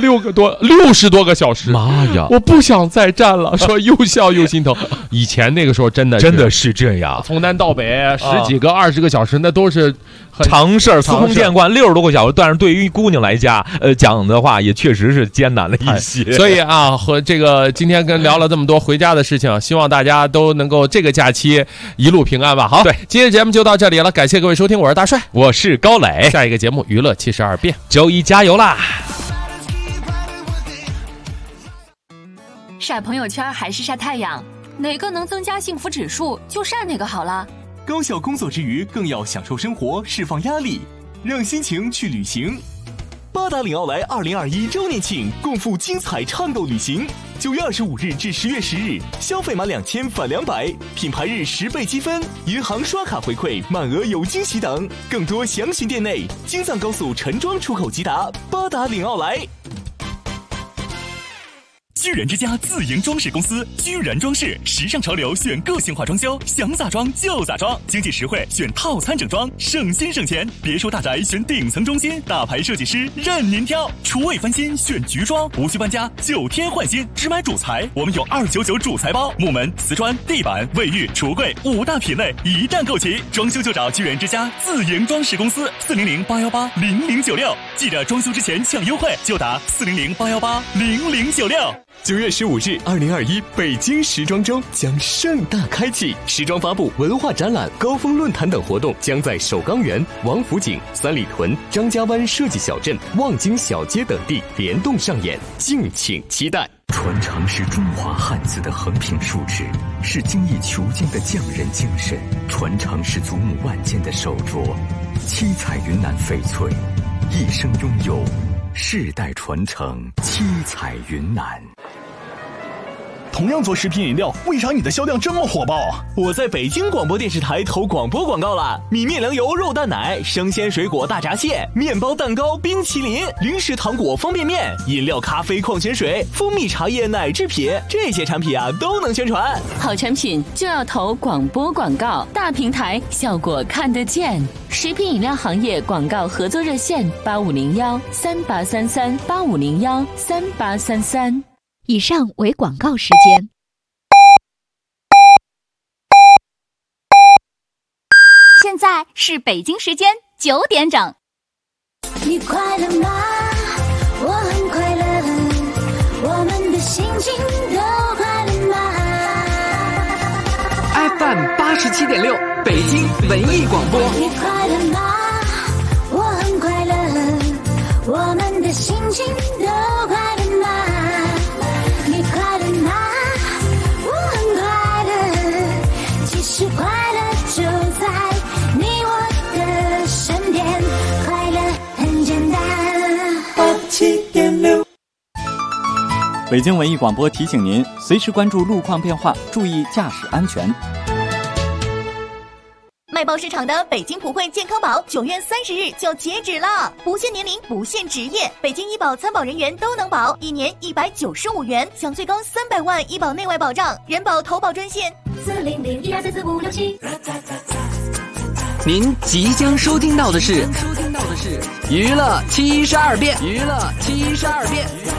60多个小时， 妈呀， 我不想再站了，说又笑又心疼。以前那个时候真的是这样， 从南到北10几个20个小时，那都是常事儿，司空见惯，60多个小时，但是对于姑娘来讲的话，也确实是艰难了一些。 所以啊，和这个今天聊了这么多回家的事情，希望大家都能够这个假期一路平安吧。好，对，今天节目就到这里了，感谢各位收听，我是大帅， 我是高磊， 下一个节目娱乐72变， 周一加油啦！ 晒朋友圈还是晒太阳，哪个能增加幸福指数就晒哪个好了。 高效工作之余，更要享受生活，释放压力，让心情去旅行。八达岭奥莱2021周年庆，共赴精彩畅购旅行。9月25日至10月10日，消费满2000返200，品牌日10倍积分，银行刷卡回馈，满额有惊喜等。更多详询店内。京藏高速陈庄出口直达八达岭奥莱。居然之家自营装饰公司，居然装饰，时尚潮流选个性化装修，想咋装就咋装，经济实惠选套餐整装，省心省钱。别墅大宅选顶层中心，大牌设计师任您挑。厨卫翻新选菊装，无需搬家9天换新，只买主材，我们有299主材包，木门、瓷砖、地板、卫浴、橱柜5大品类一站购齐，装修就找居然之家自营装饰公司，400-818-0096，记着装修之前抢优惠，就打400-818-0096。9月15日，2021北京时装周将盛大开启，时装发布、文化展览、高峰论坛等活动将在首钢园、王府井、三里屯、张家湾设计小镇、望京小街等地联动上演，敬请期待。 传承是中华汉字的横平竖直，是精益求精的匠人精神；传承是祖母万件的手镯，七彩云南翡翠，一生拥有，世代传承，七彩云南。 同样做食品饮料，为啥你的销量这么火爆啊？我在北京广播电视台投广播广告了，米面粮油肉蛋奶、生鲜水果大闸蟹、面包蛋糕、冰淇淋、零食糖果方便面、饮料咖啡矿泉水、蜂蜜茶叶奶制品，这些产品啊都能宣传。 好产品就要投广播广告，大平台效果看得见。食品饮料行业广告合作热线8501-3833-8501-3833。 以上为广告时间。 现在是北京时间9点整。 你快乐吗？我很快乐，我们的心情都快乐吗 ？FM 87.6，北京文艺广播。 你快乐吗？我很快乐，我们北京文艺广播提醒您，随时关注路况变化，注意驾驶安全。 卖报市场的北京普惠健康宝9月30日就截止了，不限年龄，不限职业，北京医保参保人员都能保，1年195元，享最高300万医保内外保障。人保投保专线40012444567。 您即将收听到的是娱乐72变。